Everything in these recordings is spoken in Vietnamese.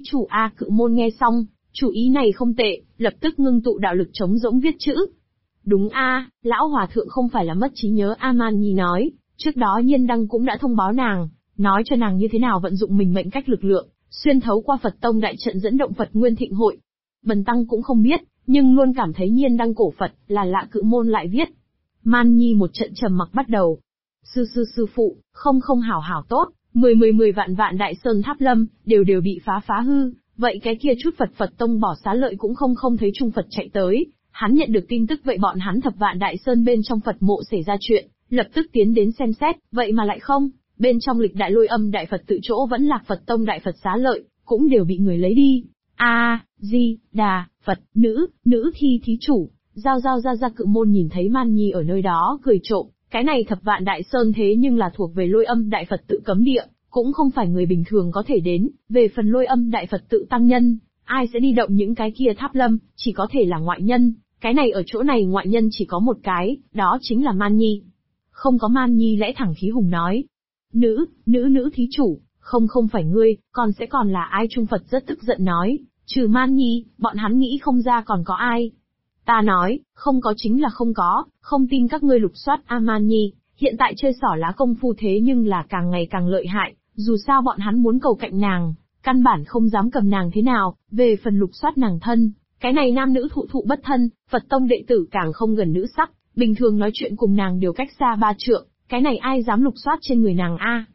Chủ A Cự Môn nghe xong, chủ ý này không tệ, lập tức ngưng tụ đạo lực trống rỗng viết chữ. Đúng a, lão hòa thượng không phải là mất trí nhớ A Man Nhi nói, trước đó Nhiên Đăng cũng đã thông báo nàng, nói cho nàng như thế nào vận dụng mình mệnh cách lực lượng, xuyên thấu qua Phật Tông đại trận dẫn động Phật Nguyên Thịnh Hội. Bần tăng cũng không biết, nhưng luôn cảm thấy Nhiên Đăng cổ Phật là lạ, Cự Môn lại viết. Man Nhi một trận trầm mặc bắt đầu. Sư phụ, không hảo tốt, 10 vạn đại sơn tháp lâm, đều bị phá hư, vậy cái kia chút Phật Tông bỏ xá lợi cũng không thấy Trung Phật chạy tới. Hắn nhận được tin tức vậy bọn hắn thập vạn đại sơn bên trong Phật mộ xảy ra chuyện, lập tức tiến đến xem xét, vậy mà lại không, bên trong lịch đại Lôi Âm đại Phật tự chỗ vẫn lạc Phật Tông đại Phật xá lợi, cũng đều bị người lấy đi. Đà, Phật, nữ thi thí chủ, giao ra. Cự Môn nhìn thấy Man Nhi ở nơi đó cười trộm, cái này thập vạn đại sơn thế nhưng là thuộc về Lôi Âm đại Phật tự cấm địa, cũng không phải người bình thường có thể đến, về phần Lôi Âm đại Phật tự tăng nhân, ai sẽ đi động những cái kia tháp lâm, chỉ có thể là ngoại nhân. Cái này ở chỗ này ngoại nhân chỉ có một cái, đó chính là Man Nhi. Không có Man Nhi lẽ thẳng khí hùng nói. Nữ thí chủ, không phải ngươi, còn là ai? Trung Phật rất tức giận nói, trừ Man Nhi, bọn hắn nghĩ không ra còn có ai. Ta nói, không có chính là không có, không tin các ngươi lục soát A Man Nhi, hiện tại chơi xỏ lá công phu thế nhưng là càng ngày càng lợi hại, dù sao bọn hắn muốn cầu cạnh nàng, căn bản không dám cầm nàng thế nào, về phần lục soát nàng thân. Cái này nam nữ thụ bất thân, Phật Tông đệ tử càng không gần nữ sắc, bình thường nói chuyện cùng nàng đều cách xa 3 trượng, cái này ai dám lục soát trên người nàng a?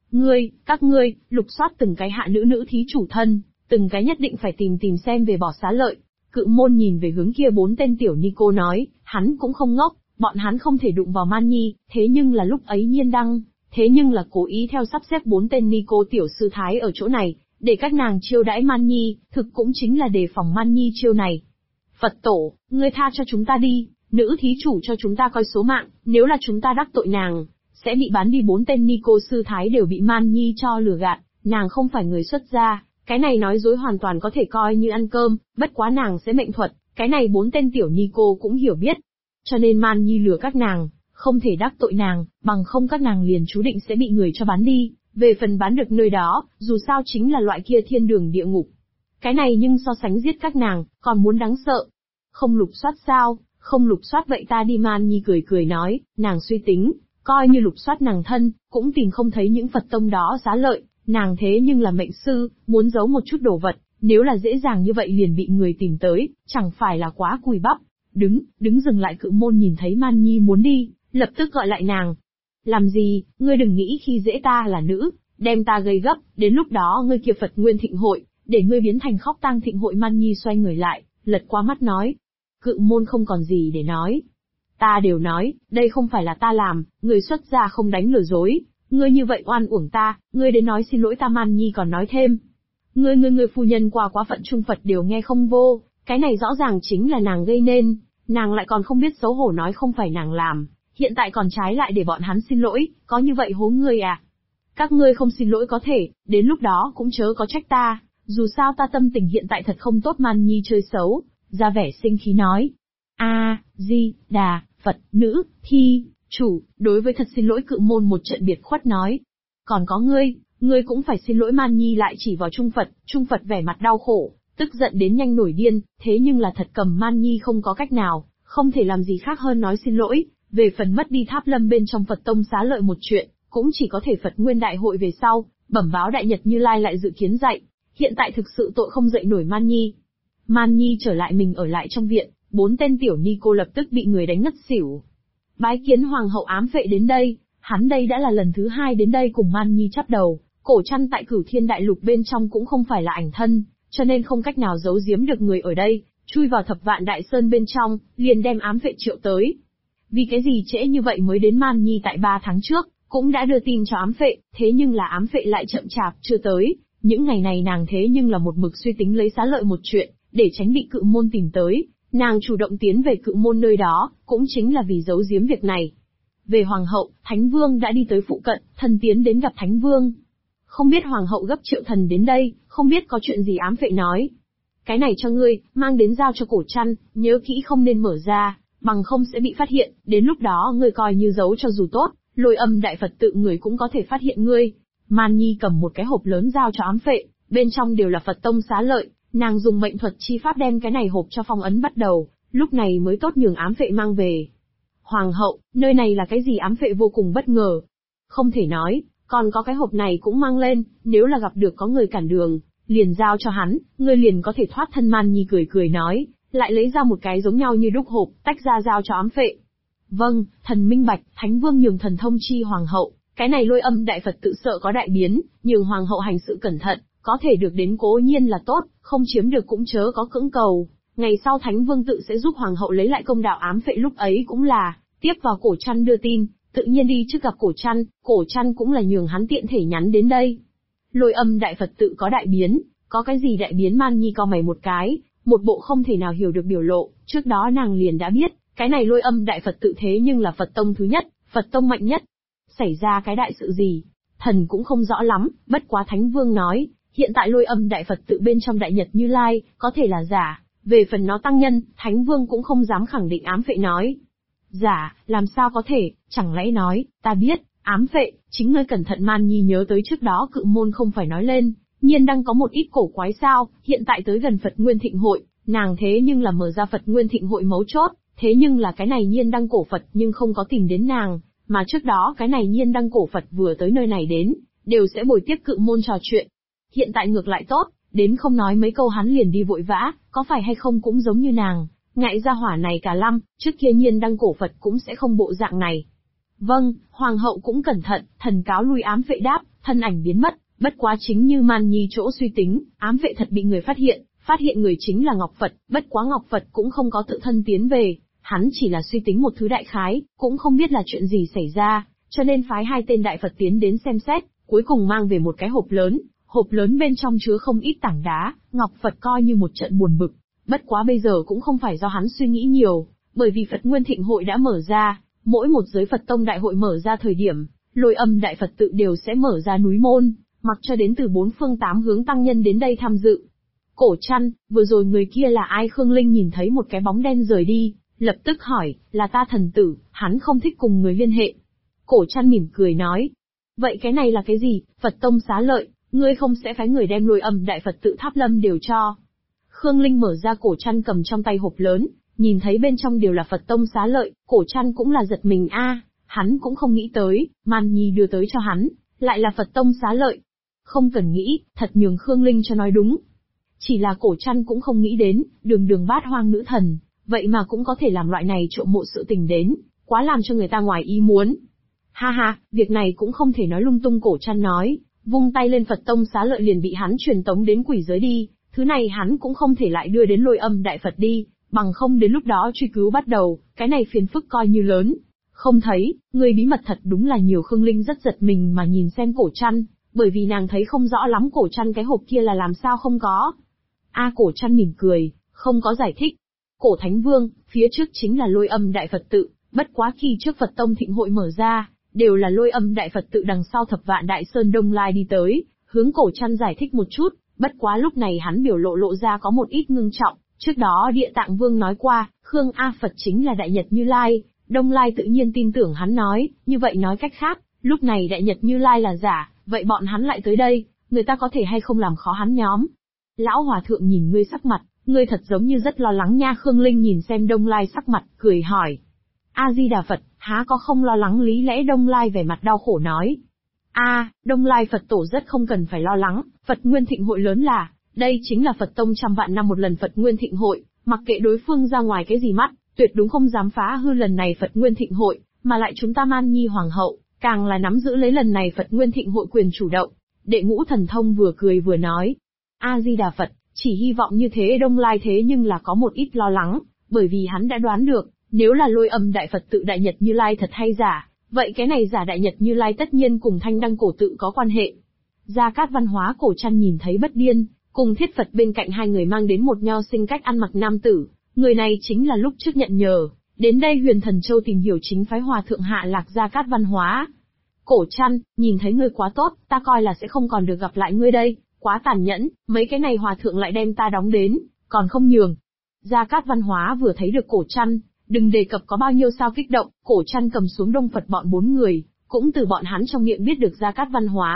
Các ngươi, lục soát từng cái hạ nữ thí chủ thân, từng cái nhất định phải tìm xem về bỏ xá lợi. Cự Môn nhìn về hướng kia 4 tên tiểu ni cô nói, hắn cũng không ngốc, bọn hắn không thể đụng vào Man Nhi, thế nhưng là lúc ấy Nhiên Đăng, thế nhưng là cố ý theo sắp xếp 4 tên ni cô tiểu sư thái ở chỗ này, để các nàng chiêu đãi Man Nhi, thực cũng chính là đề phòng Man Nhi chiêu này. Phật tổ, ngươi tha cho chúng ta đi, nữ thí chủ cho chúng ta coi số mạng, nếu là chúng ta đắc tội nàng, sẽ bị bán đi. 4 tên ni cô sư thái đều bị Man Nhi cho lừa gạt, nàng không phải người xuất gia, cái này nói dối hoàn toàn có thể coi như ăn cơm, bất quá nàng sẽ mệnh thuật, cái này 4 tên tiểu ni cô cũng hiểu biết. Cho nên Man Nhi lừa các nàng, không thể đắc tội nàng, bằng không các nàng liền chú định sẽ bị người cho bán đi. Về phần bán được nơi đó, dù sao chính là loại kia thiên đường địa ngục. Cái này nhưng so sánh giết các nàng, còn muốn đáng sợ. Không lục soát sao, không lục soát vậy ta đi. Man Nhi cười nói, nàng suy tính, coi như lục soát nàng thân, cũng tìm không thấy những Phật Tông đó xá lợi, nàng thế nhưng là mệnh sư, muốn giấu một chút đồ vật, nếu là dễ dàng như vậy liền bị người tìm tới, chẳng phải là quá cùi bắp. Đứng dừng lại. Cự Môn nhìn thấy Man Nhi muốn đi, lập tức gọi lại nàng. Làm gì, ngươi đừng nghĩ khi dễ ta là nữ, đem ta gây gấp, đến lúc đó ngươi kia Phật Nguyên Thịnh Hội, để ngươi biến thành Khóc Tang Thịnh Hội. Man Nhi xoay người lại, lật qua mắt nói. Cự Môn không còn gì để nói. Ta đều nói, đây không phải là ta làm, người xuất gia không đánh lừa dối, ngươi như vậy oan uổng ta, ngươi đến nói xin lỗi ta. Man Nhi còn nói thêm. Ngươi phu nhân qua quá phận Trung Phật đều nghe không vô, cái này rõ ràng chính là nàng gây nên, nàng lại còn không biết xấu hổ nói không phải nàng làm. Hiện tại còn trái lại để bọn hắn xin lỗi, có như vậy hố ngươi à? Các ngươi không xin lỗi có thể, đến lúc đó cũng chớ có trách ta, dù sao ta tâm tình hiện tại thật không tốt. Man Nhi chơi xấu, ra vẻ sinh khí nói. Đà, Phật, nữ, thi, chủ, đối với thật xin lỗi. Cự Môn một trận biệt khuất nói. Còn có ngươi cũng phải xin lỗi. Man Nhi lại chỉ vào Trung Phật vẻ mặt đau khổ, tức giận đến nhanh nổi điên, thế nhưng là thật cầm Man Nhi không có cách nào, không thể làm gì khác hơn nói xin lỗi. Về phần mất đi tháp lâm bên trong Phật Tông xá lợi một chuyện, cũng chỉ có thể Phật Nguyên Đại Hội về sau, bẩm báo Đại Nhật Như Lai lại dự kiến dạy. Hiện tại thực sự tội không dậy nổi Man Nhi. Man Nhi trở lại mình ở lại trong viện, 4 tên tiểu ni cô lập tức bị người đánh ngất xỉu. Bái kiến Hoàng hậu ám phệ đến đây, hắn đây đã là lần thứ 2 đến đây cùng Man Nhi chắp đầu, cổ trăn tại Cửu Thiên Đại Lục bên trong cũng không phải là ảnh thân, cho nên không cách nào giấu giếm được người ở đây, chui vào thập vạn đại sơn bên trong, liền đem ám phệ triệu tới. Vì cái gì trễ như vậy mới đến? Man Nhi tại 3 tháng trước, cũng đã đưa tin cho ám phệ, thế nhưng là ám phệ lại chậm chạp chưa tới. Những ngày này nàng thế nhưng là một mực suy tính lấy xá lợi một chuyện, để tránh bị Cự Môn tìm tới. Nàng chủ động tiến về Cự Môn nơi đó, cũng chính là vì giấu giếm việc này. Về Hoàng hậu, Thánh Vương đã đi tới phụ cận, thần tiến đến gặp Thánh Vương. Không biết Hoàng hậu gấp triệu thần đến đây, không biết có chuyện gì? Ám phệ nói. Cái này cho ngươi, mang đến giao cho cổ trăn, nhớ kỹ không nên mở ra, bằng không sẽ bị phát hiện, đến lúc đó ngươi coi như giấu cho dù tốt, Lôi Âm đại Phật tự người cũng có thể phát hiện ngươi. Man Nhi cầm một cái hộp lớn giao cho ám phệ, bên trong đều là Phật tông xá lợi, nàng dùng mệnh thuật chi pháp đem cái này hộp cho phong ấn bắt đầu, lúc này mới tốt nhường ám vệ mang về. Hoàng hậu, nơi này là cái gì? Ám vệ vô cùng bất ngờ. Không thể nói, còn có cái hộp này cũng mang lên, nếu là gặp được có người cản đường, liền giao cho hắn, ngươi liền có thể thoát thân. Man Nhi cười cười nói, lại lấy ra một cái giống nhau như đúc hộp, tách ra giao cho ám vệ. Vâng, thần minh bạch. Thánh vương nhường thần thông chi hoàng hậu, cái này Lôi Âm đại Phật tự sợ có đại biến, nhường hoàng hậu hành sự cẩn thận, có thể được đến cố nhiên là tốt, không chiếm được cũng chớ có cưỡng cầu. Ngày sau Thánh vương tự sẽ giúp hoàng hậu lấy lại công đạo. Ám vệ lúc ấy cũng là tiếp vào Cổ Trăn đưa tin, tự nhiên đi trước gặp Cổ Trăn cũng là nhường hắn tiện thể nhắn đến đây. Lôi Âm đại Phật tự có đại biến, có cái gì đại biến? Man Nhi cau mày một cái, một bộ không thể nào hiểu được biểu lộ. Trước đó nàng liền đã biết, cái này Lôi Âm đại Phật tự thế nhưng là Phật tông thứ nhất, Phật tông mạnh nhất. Xảy ra cái đại sự gì? Thần cũng không rõ lắm, bất quá Thánh vương nói, hiện tại Lôi Âm đại Phật tự bên trong Đại Nhật Như Lai, có thể là giả, về phần nó tăng nhân, Thánh vương cũng không dám khẳng định. Ám vệ nói, giả, làm sao có thể, chẳng lẽ nói, ta biết. Ám vệ, chính ngươi cẩn thận. Man Nhi nhớ tới trước đó Cự Môn không phải nói lên, nhiên đang có một ít cổ quái sao, hiện tại tới gần Phật Nguyên Thịnh Hội, nàng thế nhưng là mở ra Phật Nguyên Thịnh Hội mấu chốt, thế nhưng là cái này nhiên đăng cổ Phật nhưng không có tìm đến nàng, mà trước đó cái này nhiên đăng cổ Phật vừa tới nơi này đến, đều sẽ bồi tiếp Cự Môn trò chuyện. Hiện tại ngược lại tốt, đến không nói mấy câu hắn liền đi vội vã, có phải hay không cũng giống như nàng, ngại ra hỏa này cả lăm, trước kia nhiên đăng cổ Phật cũng sẽ không bộ dạng này. Vâng, hoàng hậu cũng cẩn thận. Thần cáo lui. Ám vệ đáp, thân ảnh biến mất. Bất quá chính như Man Nhi chỗ suy tính, ám vệ thật bị người phát hiện người chính là Ngọc Phật, bất quá Ngọc Phật cũng không có tự thân tiến về, hắn chỉ là suy tính một thứ đại khái, cũng không biết là chuyện gì xảy ra, cho nên phái hai tên đại Phật tiến đến xem xét, cuối cùng mang về một cái hộp lớn bên trong chứa không ít tảng đá. Ngọc Phật coi như một trận buồn bực, bất quá bây giờ cũng không phải do hắn suy nghĩ nhiều, bởi vì Phật Nguyên Thịnh Hội đã mở ra, mỗi một giới Phật tông đại hội mở ra thời điểm, Lôi Âm đại Phật tự đều sẽ mở ra núi môn, mặc cho đến từ bốn phương tám hướng tăng nhân đến đây tham dự. Cổ Trăn, vừa rồi người kia là ai? Khương Linh nhìn thấy một cái bóng đen rời đi, lập tức hỏi, là ta thần tử, hắn không thích cùng người liên hệ. Cổ Trăn mỉm cười nói, vậy cái này là cái gì? Phật tông xá lợi, ngươi không sẽ phái người đem Lôi Âm đại Phật tự Tháp Lâm đều cho? Khương Linh mở ra Cổ Trăn cầm trong tay hộp lớn, nhìn thấy bên trong đều là Phật tông xá lợi, Cổ Trăn cũng là giật mình hắn cũng không nghĩ tới, Man Nhi đưa tới cho hắn, lại là Phật tông xá lợi. Không cần nghĩ, thật nhường Khương Linh cho nói đúng. Chỉ là Cổ Trăn cũng không nghĩ đến, đường bát hoang nữ thần, vậy mà cũng có thể làm loại này trộm mộ sự tình đến, quá làm cho người ta ngoài ý muốn. Ha ha, việc này cũng không thể nói lung tung. Cổ Trăn nói, vung tay lên Phật tông xá lợi liền bị hắn truyền tống đến quỷ giới đi, thứ này hắn cũng không thể lại đưa đến Lôi Âm đại Phật đi, bằng không đến lúc đó truy cứu bắt đầu, cái này phiền phức coi như lớn. Không thấy, người bí mật thật đúng là nhiều. Khương Linh rất giật mình mà nhìn xem Cổ Trăn, bởi vì nàng thấy không rõ lắm Cổ Trăn cái hộp kia là làm sao không có. Cổ Trăn mỉm cười, không có giải thích. Cổ Thánh Vương, phía trước chính là Lôi Âm đại Phật tự, bất quá khi trước Phật tông thịnh hội mở ra, đều là Lôi Âm đại Phật tự đằng sau Thập Vạn Đại Sơn Đông Lai đi tới, hướng Cổ Trăn giải thích một chút, bất quá lúc này hắn biểu lộ ra có một ít ngưng trọng. Trước đó Địa Tạng Vương nói qua, Khương A Phật chính là Đại Nhật Như Lai, Đông Lai tự nhiên tin tưởng hắn nói, như vậy nói cách khác, lúc này Đại Nhật Như Lai là giả, vậy bọn hắn lại tới đây, người ta có thể hay không làm khó hắn nhóm? Lão Hòa Thượng nhìn ngươi sắc mặt, ngươi thật giống như rất lo lắng nha. Khương Linh nhìn xem Đông Lai sắc mặt, cười hỏi. A-di-đà Phật, há có không lo lắng? Lý lẽ Đông Lai vẻ mặt đau khổ nói. Đông Lai Phật tổ rất không cần phải lo lắng, Phật Nguyên Thịnh Hội lớn là, đây chính là Phật tông 100 vạn năm một lần Phật Nguyên Thịnh Hội, mặc kệ đối phương ra ngoài cái gì mắt, tuyệt đúng không dám phá hư lần này Phật Nguyên Thịnh Hội, mà lại chúng ta Man Nhi Hoàng hậu, càng là nắm giữ lấy lần này Phật Nguyên Thịnh Hội quyền chủ động. Đệ Ngũ Thần Thông vừa cười vừa nói. A-di-đà Phật, chỉ hy vọng như thế. Đông Lai thế nhưng là có một ít lo lắng, bởi vì hắn đã đoán được, nếu là Lôi Âm đại Phật tự Đại Nhật Như Lai thật hay giả, vậy cái này giả Đại Nhật Như Lai tất nhiên cùng Thanh Đăng cổ tự có quan hệ. Gia Cát Văn Hóa Cổ Trăn nhìn thấy Bất Điên, cùng Thiết Phật bên cạnh hai người mang đến một nho sinh cách ăn mặc nam tử, người này chính là lúc trước nhận nhờ, đến đây Huyền Thần Châu tìm hiểu chính phái Hòa Thượng Hạ Lạc Gia Cát Văn Hóa. Cổ Trăn, nhìn thấy ngươi quá tốt, ta coi là sẽ không còn được gặp lại ngươi đây, quá tàn nhẫn, mấy cái này Hòa Thượng lại đem ta đóng đến, còn không nhường. Gia Cát Văn Hóa vừa thấy được Cổ Trăn, đừng đề cập có bao nhiêu sao kích động. Cổ Trăn cầm xuống Đông Phật bọn 4 người, cũng từ bọn hắn trong miệng biết được Gia Cát Văn Hóa,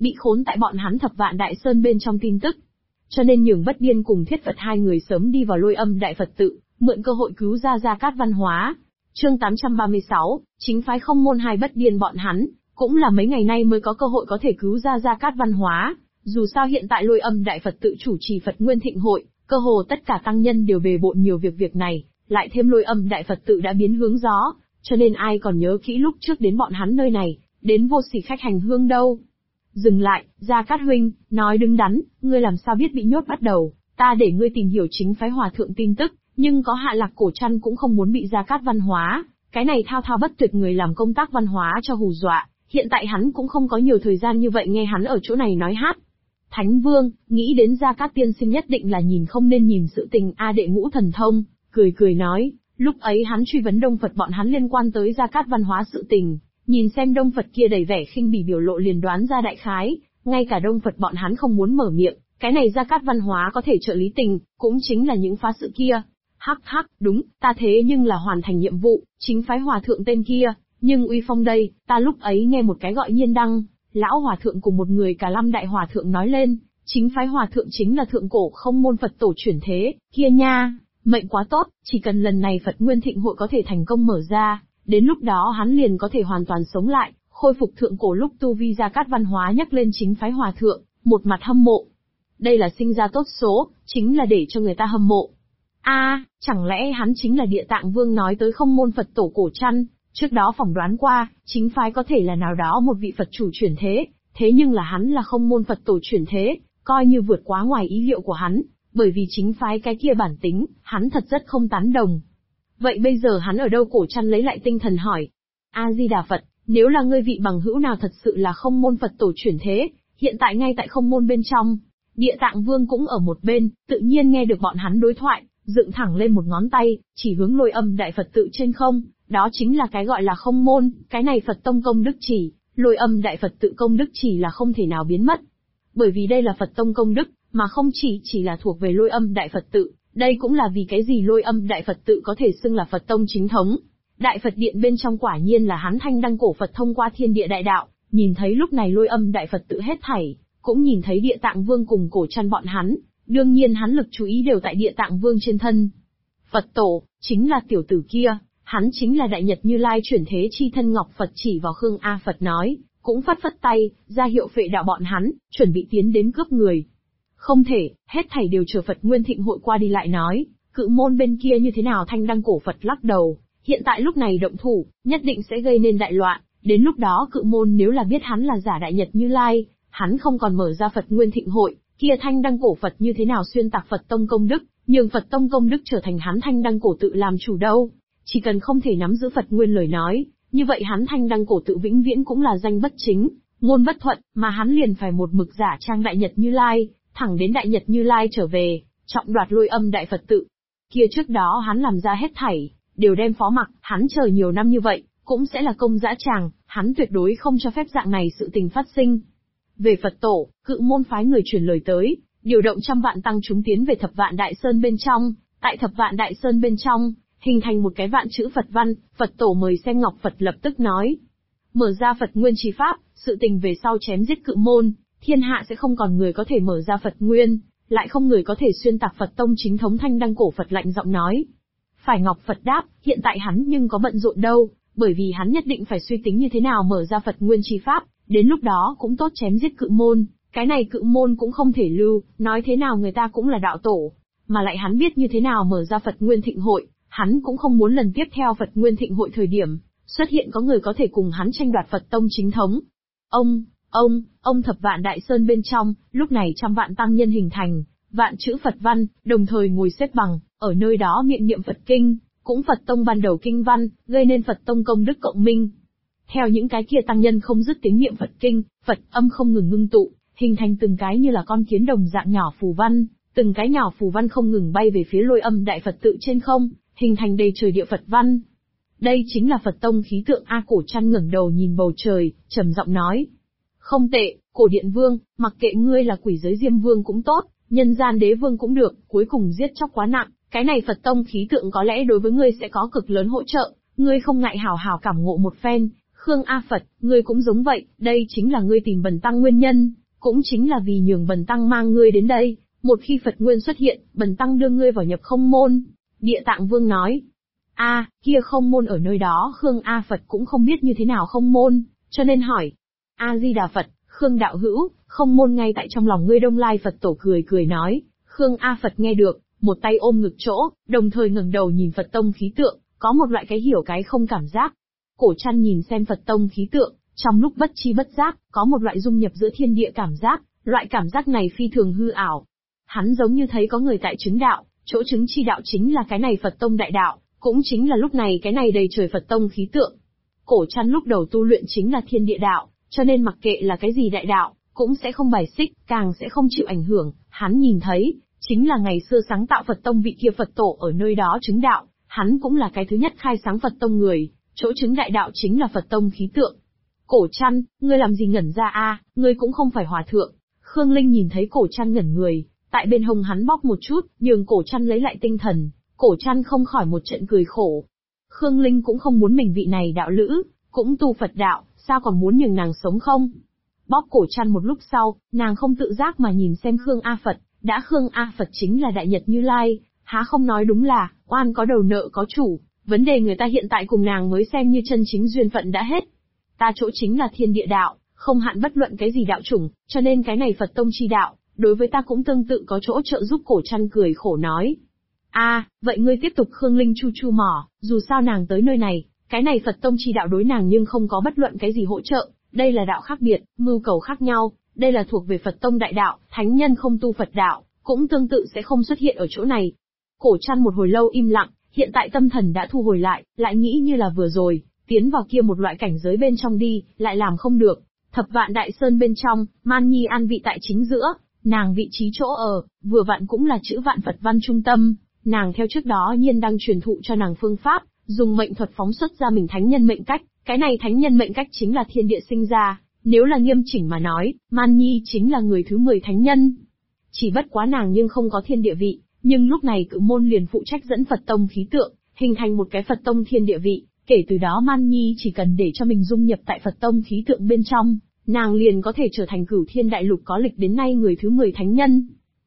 bị khốn tại bọn hắn Thập Vạn Đại Sơn bên trong tin tức. Cho nên Nhường Bất Điên cùng Thiết Phật hai người sớm đi vào Lôi Âm Đại Phật tự, mượn cơ hội cứu ra Gia Cát Văn Hóa. Chương 836, chính phái Không Môn hai Bất Điên bọn hắn, cũng là mấy ngày nay mới có cơ hội có thể cứu ra Gia Cát Văn Hóa. Dù sao hiện tại Lôi Âm Đại Phật tự chủ trì Phật Nguyên Thịnh hội, cơ hồ tất cả tăng nhân đều bề bộn nhiều việc này, lại thêm Lôi Âm Đại Phật tự đã biến hướng gió, cho nên ai còn nhớ kỹ lúc trước đến bọn hắn nơi này, đến Vô Sỉ khách hành hương đâu. Dừng lại, Gia Cát huynh, nói đứng đắn, ngươi làm sao biết bị nhốt bắt đầu, ta để ngươi tìm hiểu chính phái Hòa thượng tin tức, nhưng có Hạ Lạc Cổ Trăn cũng không muốn bị Gia Cát Văn Hóa, cái này thao thao bất tuyệt người làm công tác văn hóa cho hù dọa, hiện tại hắn cũng không có nhiều thời gian như vậy nghe hắn ở chỗ này nói hát. Thánh Vương, nghĩ đến Gia Cát tiên sinh nhất định là nhìn không nên nhìn sự tình đệ ngũ thần thông, cười nói, lúc ấy hắn truy vấn Đông Phật bọn hắn liên quan tới Gia Cát Văn Hóa sự tình, nhìn xem Đông Phật kia đầy vẻ khinh bỉ biểu lộ liền đoán ra đại khái, ngay cả Đông Phật bọn hắn không muốn mở miệng, cái này Gia Cát Văn Hóa có thể trợ lý tình, cũng chính là những phá sự kia. Hắc, đúng, ta thế nhưng là hoàn thành nhiệm vụ, chính phái Hòa thượng tên kia, nhưng uy phong đây, ta lúc ấy nghe một cái gọi Nhiên Đăng, lão Hòa thượng cùng một người cả Lâm Đại Hòa thượng nói lên, chính phái Hòa thượng chính là thượng cổ Không Môn Phật tổ chuyển thế, kia nha, mệnh quá tốt, chỉ cần lần này Phật Nguyên Thịnh hội có thể thành công mở ra, đến lúc đó hắn liền có thể hoàn toàn sống lại, khôi phục thượng cổ lúc tu vi Gia Cát Văn Hóa nhắc lên chính phái Hòa thượng, một mặt hâm mộ. Đây là sinh ra tốt số, chính là để cho người ta hâm mộ. Chẳng lẽ hắn chính là Địa Tạng Vương nói tới Không Môn Phật tổ cổ trăn, trước đó phỏng đoán qua, chính phái có thể là nào đó một vị Phật chủ chuyển thế, thế nhưng là hắn là Không Môn Phật tổ chuyển thế, coi như vượt quá ngoài ý liệu của hắn, bởi vì chính phái cái kia bản tính, hắn thật rất không tán đồng. Vậy bây giờ hắn ở đâu? Cổ trăn lấy lại tinh thần hỏi. A-di-đà Phật, nếu là ngươi vị bằng hữu nào thật sự là Không Môn Phật tổ chuyển thế, hiện tại ngay tại Không Môn bên trong. Địa Tạng Vương cũng ở một bên, tự nhiên nghe được bọn hắn đối thoại, dựng thẳng lên một ngón tay, chỉ hướng Lôi Âm Đại Phật tự trên không, đó chính là cái gọi là Không Môn, cái này Phật tông công đức chỉ, Lôi Âm Đại Phật tự công đức chỉ là không thể nào biến mất. Bởi vì đây là Phật tông công đức, mà không chỉ là thuộc về Lôi Âm Đại Phật tự, đây cũng là vì cái gì Lôi Âm Đại Phật tự có thể xưng là Phật tông chính thống. Đại Phật điện bên trong quả nhiên là hắn thanh đăng cổ Phật thông qua thiên địa đại đạo, nhìn thấy lúc này Lôi Âm Đại Phật tự hết thảy, cũng nhìn thấy Địa Tạng Vương cùng Cổ Trăn bọn hắn, đương nhiên hắn lực chú ý đều tại Địa Tạng Vương trên thân. Phật tổ, chính là tiểu tử kia, hắn chính là Đại Nhật Như Lai chuyển thế chi thân Ngọc Phật chỉ vào Khương A Phật nói, cũng phất tay, ra hiệu phệ đạo bọn hắn, chuẩn bị tiến đến cướp người. Không thể, hết thảy đều chờ Phật Nguyên Thịnh hội qua đi lại nói, Cự Môn bên kia như thế nào? Thanh đăng cổ Phật lắc đầu, hiện tại lúc này động thủ, nhất định sẽ gây nên đại loạn, đến lúc đó Cự Môn nếu là biết hắn là giả Đại Nhật Như Lai, hắn không còn mở ra Phật Nguyên Thịnh hội, kia thanh đăng cổ Phật như thế nào xuyên tạc Phật tông công đức, nhường Phật tông công đức trở thành hắn thanh đăng cổ tự làm chủ đâu. Chỉ cần không thể nắm giữ Phật Nguyên lời nói, như vậy hắn thanh đăng cổ tự vĩnh viễn cũng là danh bất chính, ngôn bất thuận, mà hắn liền phải một mực giả trang Đại Nhật Như Lai, thẳng đến Đại Nhật Như Lai trở về, trọng đoạt Lôi Âm Đại Phật tự. Kia trước đó hắn làm ra hết thảy, đều đem phó mặc, hắn chờ nhiều năm như vậy, cũng sẽ là công dã tràng, hắn tuyệt đối không cho phép dạng này sự tình phát sinh. Về Phật tổ, Cự Môn phái người truyền lời tới, điều động 100 vạn tăng chúng tiến về Thập Vạn Đại Sơn bên trong, tại Thập Vạn Đại Sơn bên trong, hình thành một cái vạn chữ Phật văn, Phật tổ mời xem. Ngọc Phật lập tức nói, mở ra Phật Nguyên chi pháp, sự tình về sau chém giết Cự Môn, thiên hạ sẽ không còn người có thể mở ra Phật Nguyên, lại không người có thể xuyên tạc Phật tông chính thống. Thanh đăng cổ Phật lạnh giọng nói. Phải. Ngọc Phật đáp, hiện tại hắn nhưng có bận rộn đâu, bởi vì hắn nhất định phải suy tính như thế nào mở ra Phật Nguyên chi pháp, đến lúc đó cũng tốt chém giết Cự Môn, cái này Cự Môn cũng không thể lưu, nói thế nào người ta cũng là đạo tổ, mà lại hắn biết như thế nào mở ra Phật Nguyên Thịnh hội, hắn cũng không muốn lần tiếp theo Phật Nguyên Thịnh hội thời điểm, xuất hiện có người có thể cùng hắn tranh đoạt Phật tông chính thống. Ông Thập Vạn Đại Sơn bên trong, lúc này 100 vạn tăng nhân hình thành, vạn chữ Phật văn, đồng thời ngồi xếp bằng, ở nơi đó miệng niệm Phật kinh, cũng Phật tông ban đầu kinh văn, gây nên Phật tông công đức cộng minh. Theo những cái kia tăng nhân không dứt tiếng niệm Phật kinh, Phật âm không ngừng ngưng tụ, hình thành từng cái như là con kiến đồng dạng nhỏ phù văn, từng cái nhỏ phù văn không ngừng bay về phía Lôi Âm Đại Phật tự trên không, hình thành đầy trời địa Phật văn. Đây chính là Phật tông khí tượng. Cổ Trăn ngẩng đầu nhìn bầu trời, trầm giọng nói. Không tệ, Cổ Điện Vương, mặc kệ ngươi là quỷ giới Diêm Vương cũng tốt, nhân gian Đế Vương cũng được, cuối cùng giết chóc quá nặng, cái này Phật tông khí tượng có lẽ đối với ngươi sẽ có cực lớn hỗ trợ, ngươi không ngại hảo hảo cảm ngộ một phen, Khương A Phật, ngươi cũng giống vậy, đây chính là ngươi tìm Bần Tăng nguyên nhân, cũng chính là vì nhường Bần Tăng mang ngươi đến đây, một khi Phật Nguyên xuất hiện, Bần Tăng đưa ngươi vào nhập không môn. Địa Tạng Vương nói. Kia không môn ở nơi đó Khương A Phật cũng không biết như thế nào không môn, cho nên hỏi. A-di-đà Phật, Khương đạo hữu, không môn ngay tại trong lòng ngươi. Đông Lai Phật Tổ cười cười nói. Khương A Phật nghe được, một tay ôm ngực chỗ, đồng thời ngẩng đầu nhìn Phật tông khí tượng, có một loại cái hiểu cái không cảm giác. Cổ Trăn nhìn xem Phật tông khí tượng, trong lúc bất chi bất giác, có một loại dung nhập giữa thiên địa cảm giác, loại cảm giác này phi thường hư ảo. Hắn giống như thấy có người tại chứng đạo, chỗ chứng chi đạo chính là cái này Phật tông đại đạo, cũng chính là lúc này cái này đầy trời Phật tông khí tượng. Cổ Trăn lúc đầu tu luyện chính là thiên địa đạo, cho nên mặc kệ là cái gì đại đạo, cũng sẽ không bài xích, càng sẽ không chịu ảnh hưởng. Hắn nhìn thấy, chính là ngày xưa sáng tạo Phật tông vị kia Phật tổ ở nơi đó chứng đạo, hắn cũng là cái thứ nhất khai sáng Phật tông người, chỗ chứng đại đạo chính là Phật tông khí tượng. Cổ Trăn, ngươi làm gì ngẩn ra ngươi cũng không phải hòa thượng. Khương Linh nhìn thấy Cổ Trăn ngẩn người, tại bên hông hắn bóp một chút, nhường Cổ Trăn lấy lại tinh thần. Cổ Trăn không khỏi một trận cười khổ. Khương Linh cũng không muốn mình vị này đạo lữ, cũng tu Phật đạo, sao còn muốn nhường nàng sống không? Bóp Cổ Trăn một lúc sau, nàng không tự giác mà nhìn xem Khương A Phật, đã Khương A Phật chính là Đại Nhật Như Lai, há không nói đúng là, oan có đầu nợ có chủ, vấn đề người ta hiện tại cùng nàng mới xem như chân chính duyên phận đã hết. Ta chỗ chính là thiên địa đạo, không hạn bất luận cái gì đạo chủng, cho nên cái này Phật tông chi đạo, đối với ta cũng tương tự có chỗ trợ giúp. Cổ Trăn cười khổ nói. Vậy ngươi tiếp tục. Khương Linh chu chu mỏ, dù sao nàng tới nơi này, cái này Phật tông chi đạo đối nàng nhưng không có bất luận cái gì hỗ trợ, đây là đạo khác biệt, mưu cầu khác nhau, đây là thuộc về Phật tông đại đạo, thánh nhân không tu Phật đạo, cũng tương tự sẽ không xuất hiện ở chỗ này. Cổ Trăn một hồi lâu im lặng, hiện tại tâm thần đã thu hồi lại nghĩ như là vừa rồi, tiến vào kia một loại cảnh giới bên trong đi, lại làm không được. Thập Vạn Đại Sơn bên trong, Man Nhi an vị tại chính giữa, nàng vị trí chỗ ở, vừa vặn cũng là chữ Vạn Phật Văn trung tâm, nàng theo trước đó Nhiên đang truyền thụ cho nàng phương pháp, dùng mệnh thuật phóng xuất ra mình thánh nhân mệnh cách, cái này thánh nhân mệnh cách chính là thiên địa sinh ra, nếu là nghiêm chỉnh mà nói, Man Nhi chính là người thứ 10 thánh nhân. Chỉ bất quá nàng nhưng không có thiên địa vị, nhưng lúc này Cự Môn liền phụ trách dẫn Phật tông khí tượng, hình thành một cái Phật tông thiên địa vị, kể từ đó Man Nhi chỉ cần để cho mình dung nhập tại Phật tông khí tượng bên trong, nàng liền có thể trở thành Cửu Thiên Đại Lục có lịch đến nay người thứ 10 thánh nhân.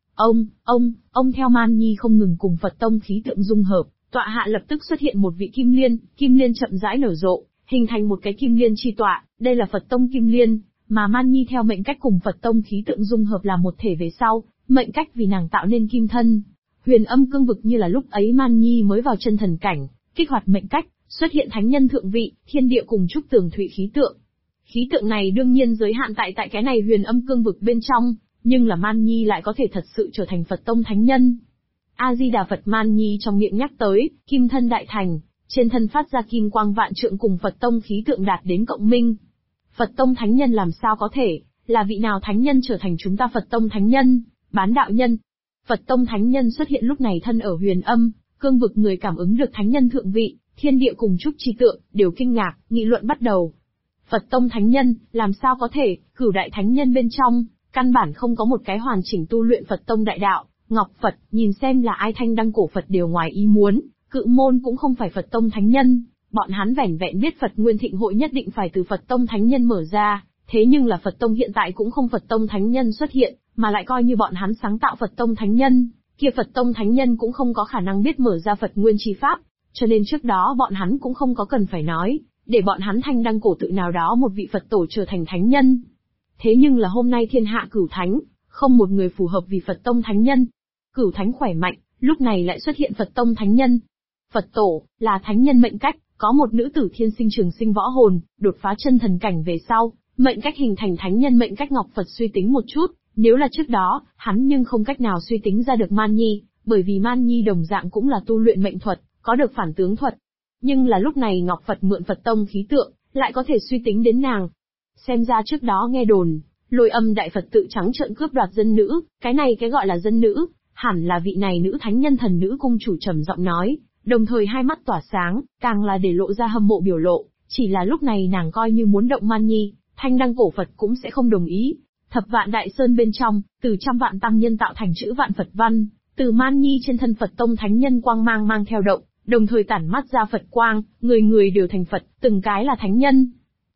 Ông theo Man Nhi không ngừng cùng Phật tông khí tượng dung hợp, tọa hạ lập tức xuất hiện một vị kim liên chậm rãi nở rộ, hình thành một cái kim liên chi tọa, đây là Phật tông kim liên, mà Man Nhi theo mệnh cách cùng Phật tông khí tượng dung hợp là một thể về sau, mệnh cách vì nàng tạo nên kim thân. Huyền Âm Cương Vực như là lúc ấy Man Nhi mới vào chân thần cảnh, kích hoạt mệnh cách, xuất hiện thánh nhân thượng vị, thiên địa cùng trúc tường thụy khí tượng. Khí tượng này đương nhiên giới hạn tại cái này Huyền Âm Cương Vực bên trong, nhưng là Man Nhi lại có thể thật sự trở thành Phật tông thánh nhân. A-di-đà Phật. Man Nhi trong miệng nhắc tới, kim thân đại thành, trên thân phát ra kim quang vạn trượng cùng Phật tông khí tượng đạt đến cộng minh. Phật tông thánh nhân làm sao có thể, là vị nào thánh nhân trở thành chúng ta Phật tông thánh nhân, bán đạo nhân. Phật tông thánh nhân xuất hiện lúc này thân ở Huyền Âm Cương Vực, người cảm ứng được thánh nhân thượng vị, thiên địa cùng trúc chi tượng, đều kinh ngạc, nghị luận bắt đầu. Phật tông thánh nhân, làm sao có thể, cửu đại thánh nhân bên trong, căn bản không có một cái hoàn chỉnh tu luyện Phật tông đại đạo. Ngọc Phật, nhìn xem là ai thanh đăng cổ Phật đều ngoài ý muốn, Cự Môn cũng không phải Phật tông thánh nhân, bọn hắn vẻn vẹn biết Phật Nguyên Thịnh Hội nhất định phải từ Phật tông thánh nhân mở ra, thế nhưng là Phật tông hiện tại cũng không Phật tông thánh nhân xuất hiện, mà lại coi như bọn hắn sáng tạo Phật tông thánh nhân, kia Phật tông thánh nhân cũng không có khả năng biết mở ra Phật Nguyên chi pháp, cho nên trước đó bọn hắn cũng không có cần phải nói, để bọn hắn thanh đăng cổ tự nào đó một vị Phật tổ trở thành thánh nhân. Thế nhưng là hôm nay thiên hạ cửu thánh, không một người phù hợp vì Phật tông thánh nhân. Cửu thánh khỏe mạnh, lúc này lại xuất hiện Phật tông thánh nhân. Phật tổ, là thánh nhân mệnh cách, có một nữ tử thiên sinh trường sinh võ hồn, đột phá chân thần cảnh về sau, mệnh cách hình thành thánh nhân mệnh cách. Ngọc Phật suy tính một chút, nếu là trước đó, hắn nhưng không cách nào suy tính ra được Man Nhi, bởi vì Man Nhi đồng dạng cũng là tu luyện mệnh thuật, có được phản tướng thuật. Nhưng là lúc này Ngọc Phật mượn Phật tông khí tượng, lại có thể suy tính đến nàng. Xem ra trước đó nghe đồn, Lôi Âm Đại Phật tự trắng trợn cướp đoạt dân nữ, cái này cái gọi là dân nữ, hẳn là vị này nữ thánh nhân thần nữ cung chủ trầm giọng nói, đồng thời hai mắt tỏa sáng, càng là để lộ ra hâm mộ biểu lộ, chỉ là lúc này nàng coi như muốn động Man Nhi, thanh đăng cổ Phật cũng sẽ không đồng ý. Thập Vạn Đại Sơn bên trong, từ trăm vạn tăng nhân tạo thành chữ Vạn Phật Văn, từ Man Nhi trên thân Phật tông thánh nhân quang mang mang theo động, đồng thời tản mắt ra Phật quang, người người đều thành Phật, từng cái là thánh nhân.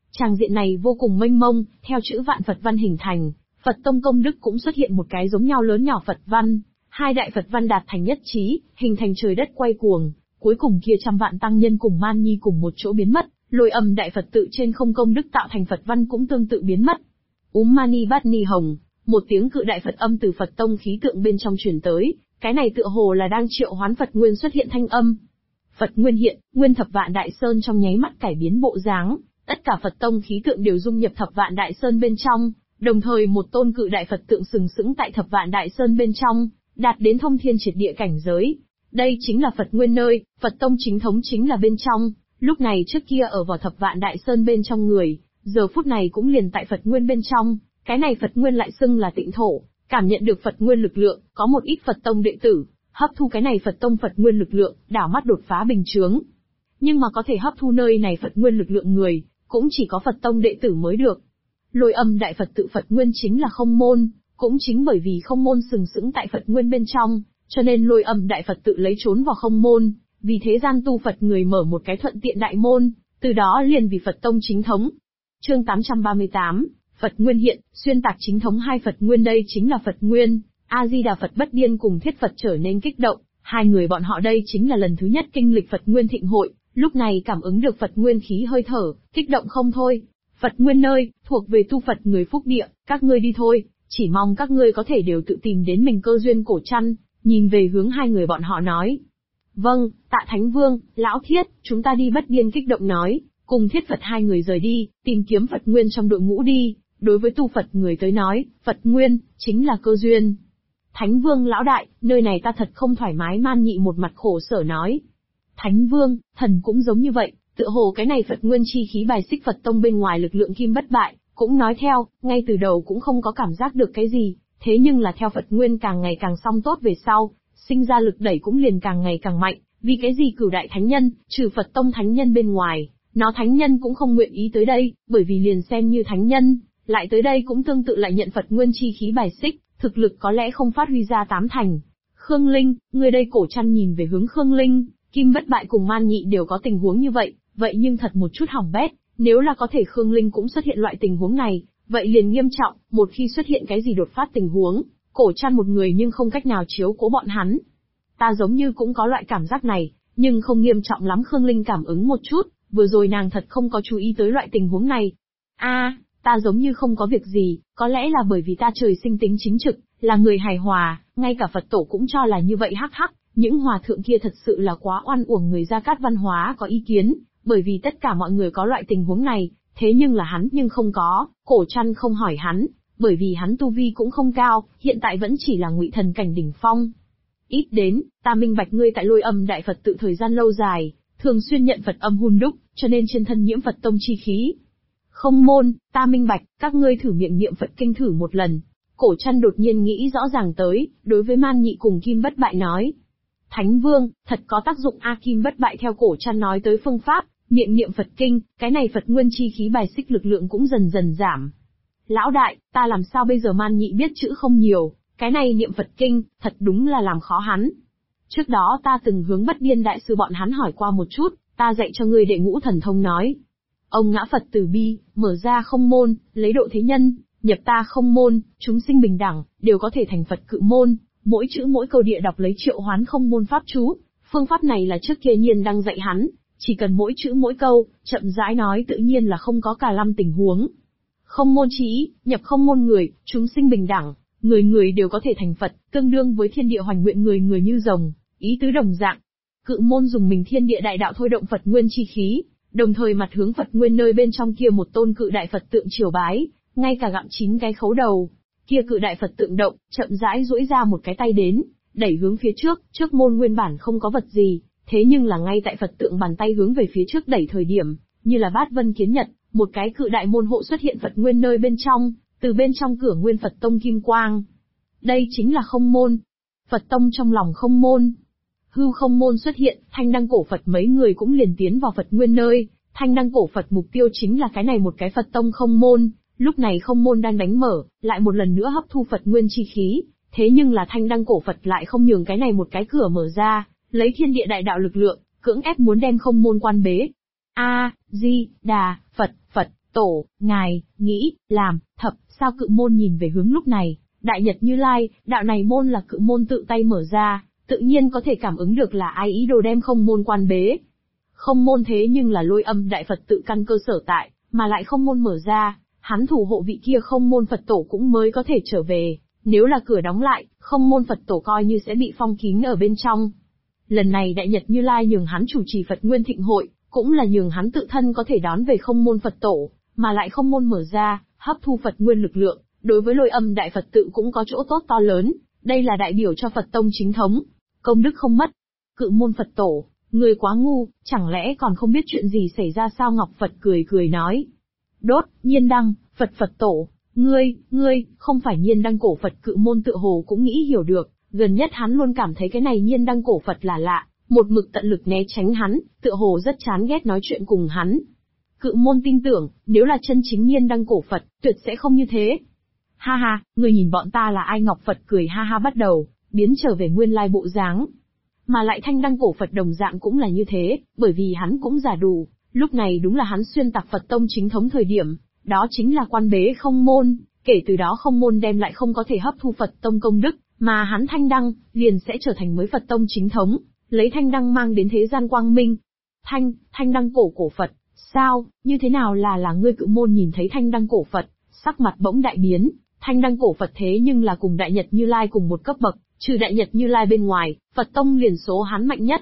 Tràng diện này vô cùng mênh mông, theo chữ vạn Phật văn hình thành, Phật tông công đức cũng xuất hiện một cái giống nhau lớn nhỏ Phật văn, hai đại Phật văn đạt thành nhất trí, hình thành trời đất quay cuồng, cuối cùng kia trăm vạn tăng nhân cùng Man Nhi cùng một chỗ biến mất, Lôi Âm đại Phật tự trên không công đức tạo thành Phật văn cũng tương tự biến mất. Mani Bát Ni Hồng, một tiếng cự đại Phật âm từ Phật tông khí tượng bên trong truyền tới, cái này tựa hồ là đang triệu hoán Phật nguyên xuất hiện thanh âm. Phật nguyên hiện, nguyên thập vạn đại sơn trong nháy mắt cải biến bộ dáng, tất cả Phật tông khí tượng đều dung nhập thập vạn đại sơn bên trong, đồng thời một tôn cự đại Phật tượng sừng sững tại thập vạn đại sơn bên trong, đạt đến thông thiên triệt địa cảnh giới. Đây chính là Phật nguyên nơi, Phật tông chính thống chính là bên trong, lúc này trước kia ở vào thập vạn đại sơn bên trong người, giờ phút này cũng liền tại Phật nguyên bên trong, cái này Phật nguyên lại xưng là tịnh thổ, cảm nhận được Phật nguyên lực lượng, có một ít Phật tông đệ tử, hấp thu cái này Phật tông Phật nguyên lực lượng, đảo mắt đột phá bình chướng. Nhưng mà có thể hấp thu nơi này Phật nguyên lực lượng người, cũng chỉ có Phật tông đệ tử mới được. Lôi Âm đại Phật tự Phật nguyên chính là không môn, cũng chính bởi vì không môn sừng sững tại Phật nguyên bên trong, cho nên Lôi Âm đại Phật tự lấy trốn vào không môn, vì thế gian tu Phật người mở một cái thuận tiện đại môn, từ đó liền vì Phật tông chính thống. Chương 838, Phật nguyên hiện, xuyên tạc chính thống hai Phật nguyên đây chính là Phật nguyên. A Di Đà Phật Bất Điên cùng Thiết Phật trở nên kích động, hai người bọn họ đây chính là lần thứ nhất kinh lịch Phật nguyên thịnh hội, lúc này cảm ứng được Phật nguyên khí hơi thở, kích động không thôi. Phật nguyên nơi, thuộc về tu Phật người phúc địa, các ngươi đi thôi, chỉ mong các ngươi có thể đều tự tìm đến mình cơ duyên cổ trăn, nhìn về hướng hai người bọn họ nói. Vâng, Tạ Thánh Vương, Lão Thiết, chúng ta đi. Bất Điên kích động nói, cùng Thiết Phật hai người rời đi, tìm kiếm Phật nguyên trong đội ngũ đi, đối với tu Phật người tới nói, Phật nguyên, chính là cơ duyên. Thánh Vương lão đại, nơi này ta thật không thoải mái. Man Nhị một mặt khổ sở nói. Thánh Vương, thần cũng giống như vậy, tựa hồ cái này Phật nguyên chi khí bài xích Phật tông bên ngoài lực lượng kim bất bại, cũng nói theo, ngay từ đầu cũng không có cảm giác được cái gì, thế nhưng là theo Phật nguyên càng ngày càng song tốt về sau, sinh ra lực đẩy cũng liền càng ngày càng mạnh, vì cái gì cửu đại thánh nhân, trừ Phật tông thánh nhân bên ngoài, nó thánh nhân cũng không nguyện ý tới đây, bởi vì liền xem như thánh nhân, lại tới đây cũng tương tự lại nhận Phật nguyên chi khí bài xích, thực lực có lẽ không phát huy ra tám thành. Khương Linh, người đây cổ trăn nhìn về hướng Khương Linh, Kim Bất Bại cùng Man Nhị đều có tình huống như vậy, vậy nhưng thật một chút hỏng bét, nếu là có thể Khương Linh cũng xuất hiện loại tình huống này, vậy liền nghiêm trọng, một khi xuất hiện cái gì đột phát tình huống, cổ trăn một người nhưng không cách nào chiếu cố bọn hắn. Ta giống như cũng có loại cảm giác này, nhưng không nghiêm trọng lắm. Khương Linh cảm ứng một chút, vừa rồi nàng thật không có chú ý tới loại tình huống này. Ta giống như không có việc gì, có lẽ là bởi vì ta trời sinh tính chính trực, là người hài hòa, ngay cả Phật tổ cũng cho là như vậy hắc hắc, những hòa thượng kia thật sự là quá oan uổng người Gia Cát Văn Hóa có ý kiến, bởi vì tất cả mọi người có loại tình huống này, thế nhưng là hắn nhưng không có, cổ trăn không hỏi hắn, bởi vì hắn tu vi cũng không cao, hiện tại vẫn chỉ là ngụy thần cảnh đỉnh phong. Ít đến, ta minh bạch ngươi tại Lôi Âm đại Phật tự thời gian lâu dài, thường xuyên nhận Phật âm hun đúc, cho nên trên thân nhiễm Phật tông chi khí. Không môn, ta minh bạch, các ngươi thử miệng niệm Phật kinh thử một lần. Cổ trăn đột nhiên nghĩ rõ ràng tới, đối với Man Nhị cùng Kim Bất Bại nói. Thánh Vương, thật có tác dụng a. Kim Bất Bại theo cổ trăn nói tới phương pháp, miệng niệm Phật kinh, cái này Phật nguyên chi khí bài xích lực lượng cũng dần dần giảm. Lão đại, ta làm sao bây giờ? Man Nhị biết chữ không nhiều, cái này niệm Phật kinh, thật đúng là làm khó hắn. Trước đó ta từng hướng Bất Điên đại sư bọn hắn hỏi qua một chút, ta dạy cho ngươi đệ ngũ thần thông nói. Ông ngã Phật từ bi, mở ra không môn, lấy độ thế nhân, nhập ta không môn, chúng sinh bình đẳng, đều có thể thành Phật cự môn, mỗi chữ mỗi câu địa đọc lấy triệu hoán không môn pháp chú. Phương pháp này là trước kia Nhiên đang dạy hắn, chỉ cần mỗi chữ mỗi câu, chậm rãi nói tự nhiên là không có cả 5 tình huống. Không môn chí, nhập không môn người, chúng sinh bình đẳng, người người đều có thể thành Phật, tương đương với thiên địa hoành nguyện người người như rồng, ý tứ đồng dạng. Cự môn dùng mình thiên địa đại đạo thôi động Phật nguyên chi khí, đồng thời mặt hướng Phật nguyên nơi bên trong kia một tôn cự đại Phật tượng triều bái, ngay cả gặm 9 cái khấu đầu. Kia cự đại Phật tượng động, chậm rãi duỗi ra một cái tay đến, đẩy hướng phía trước môn nguyên bản không có vật gì, thế nhưng là ngay tại Phật tượng bàn tay hướng về phía trước đẩy thời điểm, như là bát vân kiến nhật, một cái cự đại môn hộ xuất hiện Phật nguyên nơi bên trong, từ bên trong cửa nguyên Phật tông kim quang. Đây chính là không môn. Phật tông trong lòng không môn. Hư không môn xuất hiện, Thanh Đăng cổ Phật mấy người cũng liền tiến vào Phật nguyên nơi. Thanh Đăng cổ Phật mục tiêu chính là cái này một cái Phật tông không môn. Lúc này không môn đang đánh mở, lại một lần nữa hấp thu Phật nguyên chi khí, thế nhưng là Thanh Đăng cổ Phật lại không nhường cái này một cái cửa mở ra, lấy thiên địa đại đạo lực lượng, cưỡng ép muốn đem không môn quan bế. A Di Đà Phật, Phật, Tổ, ngài, nghĩ, làm, thập, sao Cự môn nhìn về hướng lúc này, Đại Nhật Như Lai, đạo này môn là Cự môn tự tay mở ra, tự nhiên có thể cảm ứng được là ai ý đồ đem không môn quan bế. Không môn thế nhưng là Lôi Âm Đại Phật tự căn cơ sở tại, mà lại không môn mở ra, hắn thủ hộ vị kia không môn Phật tổ cũng mới có thể trở về, nếu là cửa đóng lại, không môn Phật tổ coi như sẽ bị phong kín ở bên trong. Lần này Đại Nhật Như Lai nhường hắn chủ trì Phật Nguyên Thịnh Hội, cũng là nhường hắn tự thân có thể đón về không môn Phật tổ, mà lại không môn mở ra, hấp thu Phật Nguyên lực lượng, đối với Lôi Âm Đại Phật tự cũng có chỗ tốt to lớn, đây là đại biểu cho Phật tông chính thống, công đức không mất. Cự môn Phật tổ, người quá ngu, chẳng lẽ còn không biết chuyện gì xảy ra sao? Ngọc Phật cười cười nói. Đốt, Nhiên Đăng, Phật tổ, ngươi, không phải Nhiên Đăng cổ Phật. Cự môn tựa hồ cũng nghĩ hiểu được, gần nhất hắn luôn cảm thấy cái này Nhiên Đăng cổ Phật là lạ, một mực tận lực né tránh hắn, tựa hồ rất chán ghét nói chuyện cùng hắn. Cự môn tin tưởng, nếu là chân chính Nhiên Đăng cổ Phật, tuyệt sẽ không như thế. Ha ha, người nhìn bọn ta là ai? Ngọc Phật cười ha ha bắt đầu, biến trở về nguyên lai bộ dáng. Mà lại Thanh Đăng cổ Phật đồng dạng cũng là như thế, bởi vì hắn cũng giả đủ, lúc này đúng là hắn xuyên tạc Phật tông chính thống thời điểm, đó chính là quan bế không môn, kể từ đó không môn đem lại không có thể hấp thu Phật tông công đức, mà hắn Thanh Đăng, liền sẽ trở thành mới Phật tông chính thống, lấy Thanh Đăng mang đến thế gian quang minh. Thanh Đăng cổ Phật, sao, như thế nào là ngươi? Cự môn nhìn thấy Thanh Đăng cổ Phật, sắc mặt bỗng đại biến, Thanh Đăng cổ Phật thế nhưng là cùng Đại Nhật Như Lai cùng một cấp bậc, trừ Đại Nhật Như Lai bên ngoài, Phật tông liền số hắn mạnh nhất.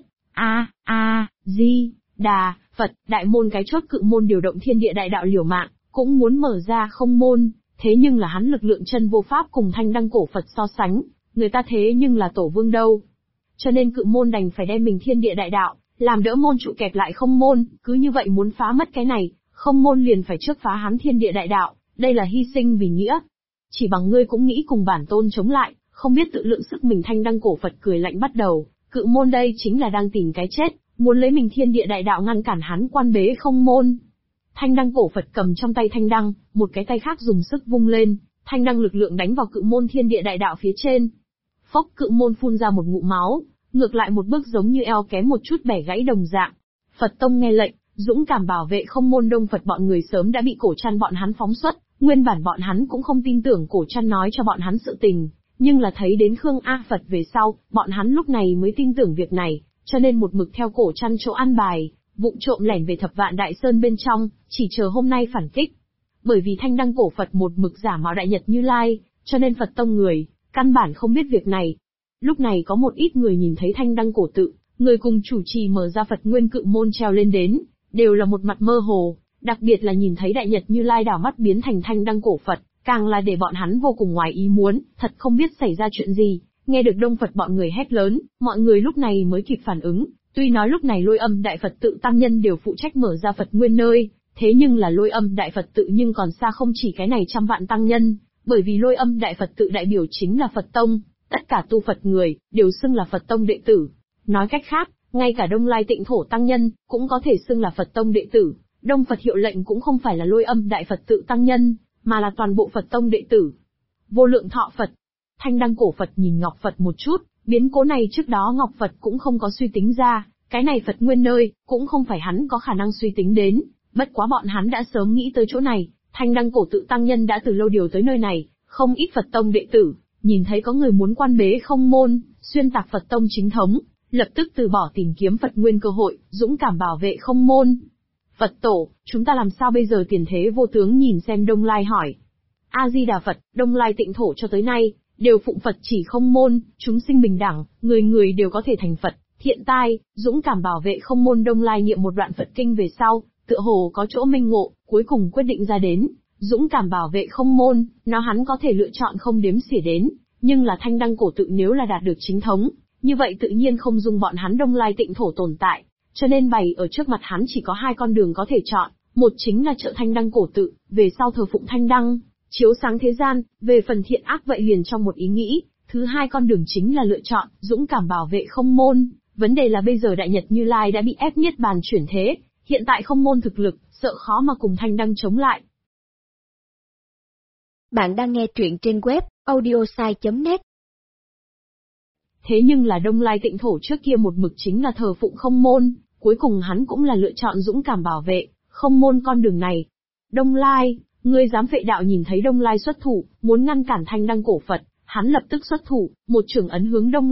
Di Đà Phật, đại môn cái chốt. Cự môn điều động thiên địa đại đạo liều mạng, cũng muốn mở ra không môn, thế nhưng là hắn lực lượng chân vô pháp cùng Thanh Đăng cổ Phật so sánh, người ta thế nhưng là tổ vương đâu. Cho nên Cự môn đành phải đem mình thiên địa đại đạo, làm đỡ môn trụ kẹp lại không môn, cứ như vậy muốn phá mất cái này, không môn liền phải trước phá hắn thiên địa đại đạo, đây là hy sinh vì nghĩa. Chỉ bằng ngươi cũng nghĩ cùng bản tôn chống lại, không biết tự lượng sức mình. Thanh Đăng cổ Phật cười lạnh bắt đầu, Cự môn đây chính là đang tìm cái chết, muốn lấy mình thiên địa đại đạo ngăn cản hắn quan bế không môn. Thanh Đăng cổ Phật cầm trong tay Thanh Đăng, một cái tay khác dùng sức vung lên, Thanh Đăng lực lượng đánh vào Cự môn thiên địa đại đạo phía trên. Phốc, Cự môn phun ra một ngụm máu, ngược lại một bước giống như eo kém một chút bẻ gãy đồng dạng. Phật tông nghe lệnh, dũng cảm bảo vệ không môn. Đông Phật bọn người sớm đã bị cổ trăn bọn hắn phóng xuất, nguyên bản bọn hắn cũng không tin tưởng cổ trăn nói cho bọn hắn sự tình, nhưng là thấy đến Khương A Phật về sau, bọn hắn lúc này mới tin tưởng việc này, cho nên một mực theo cổ trăn chỗ an bài, vụng trộm lẻn về Thập Vạn Đại Sơn bên trong, chỉ chờ hôm nay phản kích. Bởi vì Thanh Đăng cổ Phật một mực giả mạo Đại Nhật Như Lai, cho nên Phật tông người căn bản không biết việc này. Lúc này có một ít người nhìn thấy Thanh Đăng cổ tự, người cùng chủ trì mở ra Phật Nguyên Cự môn treo lên đến, đều là một mặt mơ hồ, đặc biệt là nhìn thấy Đại Nhật Như Lai đảo mắt biến thành Thanh Đăng cổ Phật, càng là để bọn hắn vô cùng ngoài ý muốn, thật không biết xảy ra chuyện gì. Nghe được Đông Phật bọn người hét lớn, mọi người lúc này mới kịp phản ứng, tuy nói lúc này Lôi Âm Đại Phật tự tăng nhân đều phụ trách mở ra Phật Nguyên nơi, thế nhưng là Lôi Âm Đại Phật tự nhưng còn xa không chỉ cái này trăm vạn tăng nhân, bởi vì Lôi Âm Đại Phật tự đại biểu chính là Phật tông, tất cả tu Phật người đều xưng là Phật tông đệ tử. Nói cách khác, ngay cả Đông Lai Tịnh Thổ tăng nhân cũng có thể xưng là Phật tông đệ tử. Đông Phật hiệu lệnh cũng không phải là Lôi Âm Đại Phật tự tăng nhân, mà là toàn bộ Phật tông đệ tử. Vô lượng thọ Phật. Thanh Đăng cổ Phật nhìn Ngọc Phật một chút, biến cố này trước đó Ngọc Phật cũng không có suy tính ra, cái này Phật Nguyên nơi, cũng không phải hắn có khả năng suy tính đến, bất quá bọn hắn đã sớm nghĩ tới chỗ này. Thanh Đăng cổ tự tăng nhân đã từ lâu điều tới nơi này, không ít Phật tông đệ tử, nhìn thấy có người muốn quan bế không môn, xuyên tạc Phật tông chính thống, lập tức từ bỏ tìm kiếm Phật Nguyên cơ hội, dũng cảm bảo vệ không môn. Phật tổ, chúng ta làm sao bây giờ? Tiền Thế Vô Tướng nhìn xem Đông Lai hỏi. A-di-đà Phật, Đông Lai Tịnh Thổ cho tới nay, đều phụng Phật chỉ không môn, chúng sinh bình đẳng, người người đều có thể thành Phật, thiện tai, dũng cảm bảo vệ không môn. Đông Lai niệm một đoạn Phật kinh về sau, tựa hồ có chỗ minh ngộ, cuối cùng quyết định ra đến, dũng cảm bảo vệ không môn, nó hắn có thể lựa chọn không đếm xỉa đến, nhưng là Thanh Đăng cổ tự nếu là đạt được chính thống, như vậy tự nhiên không dung bọn hắn Đông Lai Tịnh Thổ tồn tại, cho nên bày ở trước mặt hắn chỉ có hai con đường có thể chọn, một chính là trợ Thanh Đăng cổ tự, về sau thờ phụng Thanh Đăng, chiếu sáng thế gian, về phần thiện ác vậy liền trong một ý nghĩ, thứ hai con đường chính là lựa chọn, dũng cảm bảo vệ không môn. Vấn đề là bây giờ Đại Nhật Như Lai đã bị ép niết bàn chuyển thế, hiện tại không môn thực lực, sợ khó mà cùng Thanh Đăng chống lại. Bạn đang nghe truyện trên web audiosai.net. Thế nhưng là Đông Lai Tịnh Thổ trước kia một mực chính là thờ phụng không môn, cuối cùng hắn cũng là lựa chọn dũng cảm bảo vệ không môn con đường này. Đông Lai, ngươi dám phệ đạo nhìn thấy Đông Lai xuất thủ, muốn ngăn cản thanh đăng cổ Phật, hắn lập tức xuất thủ, một chưởng ấn hướng Đông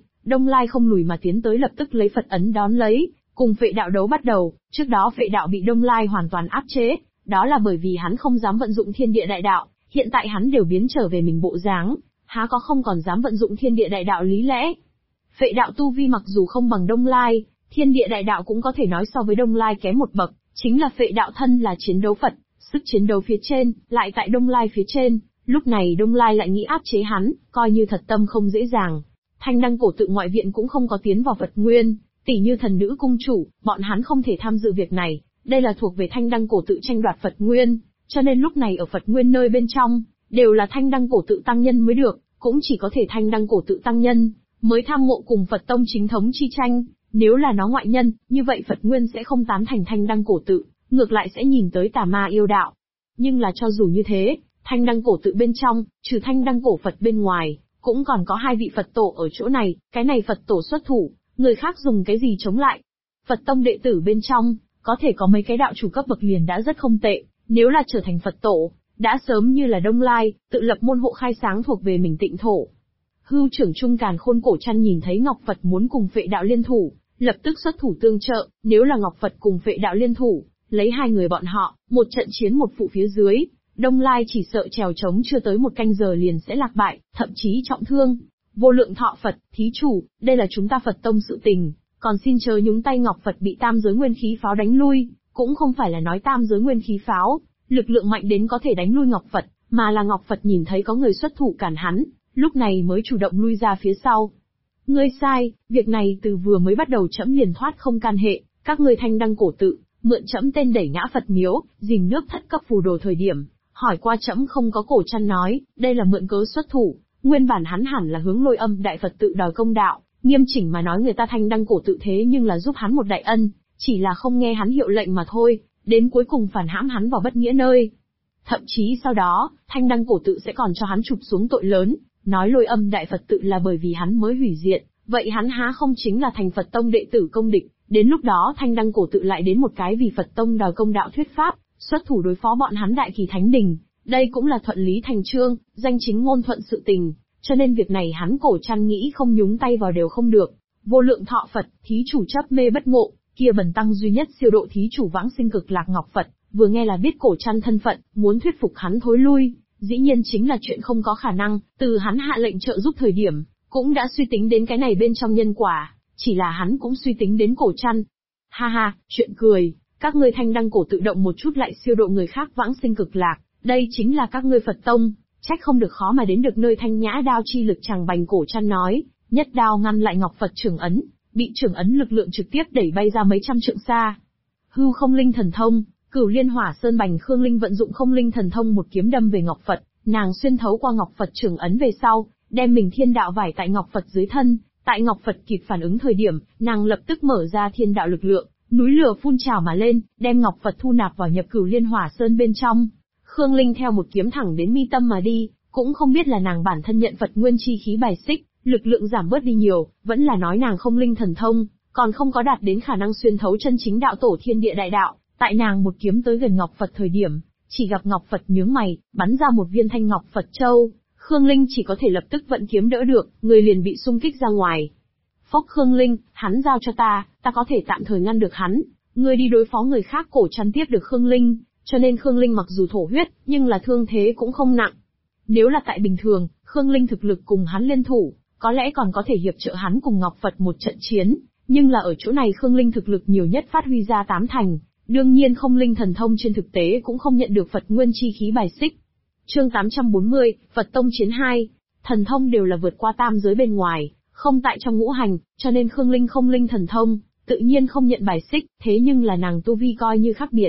Lai không lùi mà tiến tới lập tức lấy Phật ấn đón lấy, cùng phệ đạo đấu bắt đầu, trước đó phệ đạo bị Đông Lai hoàn toàn áp chế, đó là bởi vì hắn không dám vận dụng thiên địa đại đạo, hiện tại hắn đều biến trở về mình bộ dáng, há có không còn dám vận dụng thiên địa đại đạo lý lẽ. Phệ đạo tu vi mặc dù không bằng Đông Lai, thiên địa đại đạo cũng có thể nói so với Đông Lai kém một bậc, chính là phệ đạo thân là chiến đấu Phật, sức chiến đấu phía trên, lại tại Đông Lai phía trên, lúc này Đông Lai lại nghĩ áp chế hắn, coi như thật tâm không dễ dàng. Thanh đăng cổ tự ngoại viện cũng không có tiến vào Phật Nguyên, tỷ như thần nữ cung chủ, bọn hắn không thể tham dự việc này, đây là thuộc về thanh đăng cổ tự tranh đoạt Phật Nguyên, cho nên lúc này ở Phật Nguyên nơi bên trong, đều là thanh đăng cổ tự tăng nhân mới được, cũng chỉ có thể thanh đăng cổ tự tăng nhân, mới tham ngộ cùng Phật tông chính thống chi tranh, nếu là nó ngoại nhân, như vậy Phật Nguyên sẽ không tán thành thanh đăng cổ tự, ngược lại sẽ nhìn tới tà ma yêu đạo. Nhưng là cho dù như thế, thanh đăng cổ tự bên trong, trừ thanh đăng cổ Phật bên ngoài, cũng còn có 2 vị Phật tổ ở chỗ này, cái này Phật tổ xuất thủ, người khác dùng cái gì chống lại. Phật tông đệ tử bên trong, có thể có mấy cái đạo chủ cấp bậc liền đã rất không tệ, nếu là trở thành Phật tổ, đã sớm như là Đông Lai, tự lập môn hộ khai sáng thuộc về mình tịnh thổ. Hưu trưởng Trung Càn Khôn Cổ Trăn nhìn thấy Ngọc Phật muốn cùng phệ đạo liên thủ, lập tức xuất thủ tương trợ, nếu là Ngọc Phật cùng phệ đạo liên thủ, lấy 2 người bọn họ, một trận chiến một phụ phía dưới, Đông Lai chỉ sợ trèo trống chưa tới 1 canh giờ liền sẽ lạc bại, thậm chí trọng thương. Vô Lượng Thọ Phật, thí chủ, đây là chúng ta Phật tông sự tình, còn xin chớ nhúng tay. Ngọc Phật bị tam giới nguyên khí pháo đánh lui, cũng không phải là nói tam giới nguyên khí pháo, lực lượng mạnh đến có thể đánh lui Ngọc Phật, mà là Ngọc Phật nhìn thấy có người xuất thủ cản hắn, lúc này mới chủ động lui ra phía sau. Ngươi sai, việc này từ vừa mới bắt đầu trẫm liền thoát không can hệ, các ngươi thanh đăng cổ tự, mượn trẫm tên đẩy ngã Phật miếu, dìm nước thất cấp phù đồ thời điểm, hỏi qua trẫm không có. Cổ Trăn nói, đây là mượn cớ xuất thủ, nguyên bản hắn hẳn là hướng Lôi Âm đại Phật tự đòi công đạo, nghiêm chỉnh mà nói người ta thanh đăng cổ tự thế nhưng là giúp hắn một đại ân, chỉ là không nghe hắn hiệu lệnh mà thôi, đến cuối cùng phản hãm hắn vào bất nghĩa nơi. Thậm chí sau đó, thanh đăng cổ tự sẽ còn cho hắn chụp xuống tội lớn, nói Lôi Âm đại Phật tự là bởi vì hắn mới hủy diệt, vậy hắn há không chính là thành Phật tông đệ tử công địch, đến lúc đó thanh đăng cổ tự lại đến một cái vì Phật tông đòi công đạo thuyết pháp, xuất thủ đối phó bọn hắn Đại Kỳ Thánh Đình, đây cũng là thuận lý thành chương, danh chính ngôn thuận sự tình, cho nên việc này hắn Cổ Trăn nghĩ không nhúng tay vào đều không được. Vô Lượng Thọ Phật, thí chủ chấp mê bất ngộ, kia bần tăng duy nhất siêu độ thí chủ vãng sinh Cực Lạc Ngọc Phật, vừa nghe là biết Cổ Trăn thân phận, muốn thuyết phục hắn thối lui, dĩ nhiên chính là chuyện không có khả năng, từ hắn hạ lệnh trợ giúp thời điểm, cũng đã suy tính đến cái này bên trong nhân quả, chỉ là hắn cũng suy tính đến Cổ Trăn. Ha ha, chuyện cười, các ngươi thanh đăng cổ tự động một chút lại siêu độ người khác vãng sinh Cực Lạc, đây chính là các ngươi Phật tông, trách không được khó mà đến được nơi thanh nhã đao chi lực. Chàng Bành Cổ Trăn nói, nhất đao ngăn lại Ngọc Phật trưởng ấn, bị trưởng ấn lực lượng trực tiếp đẩy bay ra mấy trăm trượng xa. Hư Không Linh Thần Thông, Cửu Liên Hỏa Sơn Bành Khương Linh vận dụng Không Linh Thần Thông một kiếm đâm về Ngọc Phật, nàng xuyên thấu qua Ngọc Phật trưởng ấn về sau, đem mình thiên đạo vải tại Ngọc Phật dưới thân, tại Ngọc Phật kịp phản ứng thời điểm, nàng lập tức mở ra thiên đạo lực lượng, núi lửa phun trào mà lên, đem Ngọc Phật thu nạp vào nhập Cửu Liên Hỏa Sơn bên trong. Khương Linh theo một kiếm thẳng đến mi tâm mà đi, cũng không biết là nàng bản thân nhận Phật nguyên chi khí bài xích, lực lượng giảm bớt đi nhiều, vẫn là nói nàng không linh thần thông, còn không có đạt đến khả năng xuyên thấu chân chính đạo tổ thiên địa đại đạo. Tại nàng một kiếm tới gần Ngọc Phật thời điểm, chỉ gặp Ngọc Phật nhướng mày, bắn ra một viên thanh Ngọc Phật châu, Khương Linh chỉ có thể lập tức vận kiếm đỡ được, người liền bị xung kích ra ngoài. Phốc Khương Linh, hắn giao cho ta có thể tạm thời ngăn được hắn, ngươi đi đối phó người khác. Cổ Trăn tiếp được Khương Linh, cho nên Khương Linh mặc dù thổ huyết, nhưng là thương thế cũng không nặng. Nếu là tại bình thường, Khương Linh thực lực cùng hắn liên thủ, có lẽ còn có thể hiệp trợ hắn cùng Ngọc Phật một trận chiến, nhưng là ở chỗ này Khương Linh thực lực nhiều nhất phát huy ra 8 thành, đương nhiên không linh thần thông trên thực tế cũng không nhận được Phật nguyên chi khí bài xích. Chương 840, Phật tông chiến 2, thần thông đều là vượt qua tam giới bên ngoài, không tại trong ngũ hành, cho nên Khương Linh không linh thần thông, tự nhiên không nhận bài xích, thế nhưng là nàng tu vi coi như khác biệt.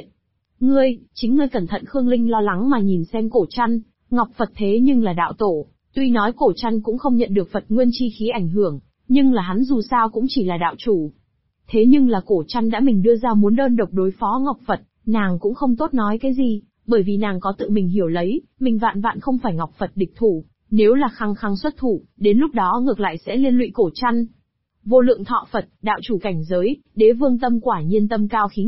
Chính ngươi cẩn thận. Khương Linh lo lắng mà nhìn xem Cổ Trăn, Ngọc Phật thế nhưng là đạo tổ, tuy nói Cổ Trăn cũng không nhận được Phật nguyên chi khí ảnh hưởng, nhưng là hắn dù sao cũng chỉ là đạo chủ. Thế nhưng là Cổ Trăn đã mình đưa ra muốn đơn độc đối phó Ngọc Phật, nàng cũng không tốt nói cái gì, bởi vì nàng có tự mình hiểu lấy, mình vạn vạn không phải Ngọc Phật địch thủ, nếu là khăng khăng xuất thủ, đến lúc đó ngược lại sẽ liên lụy Cổ Trăn. Vô Lượng Thọ Phật, đạo chủ cảnh giới, đế vương tâm quả nhiên tâm cao khí ngạo,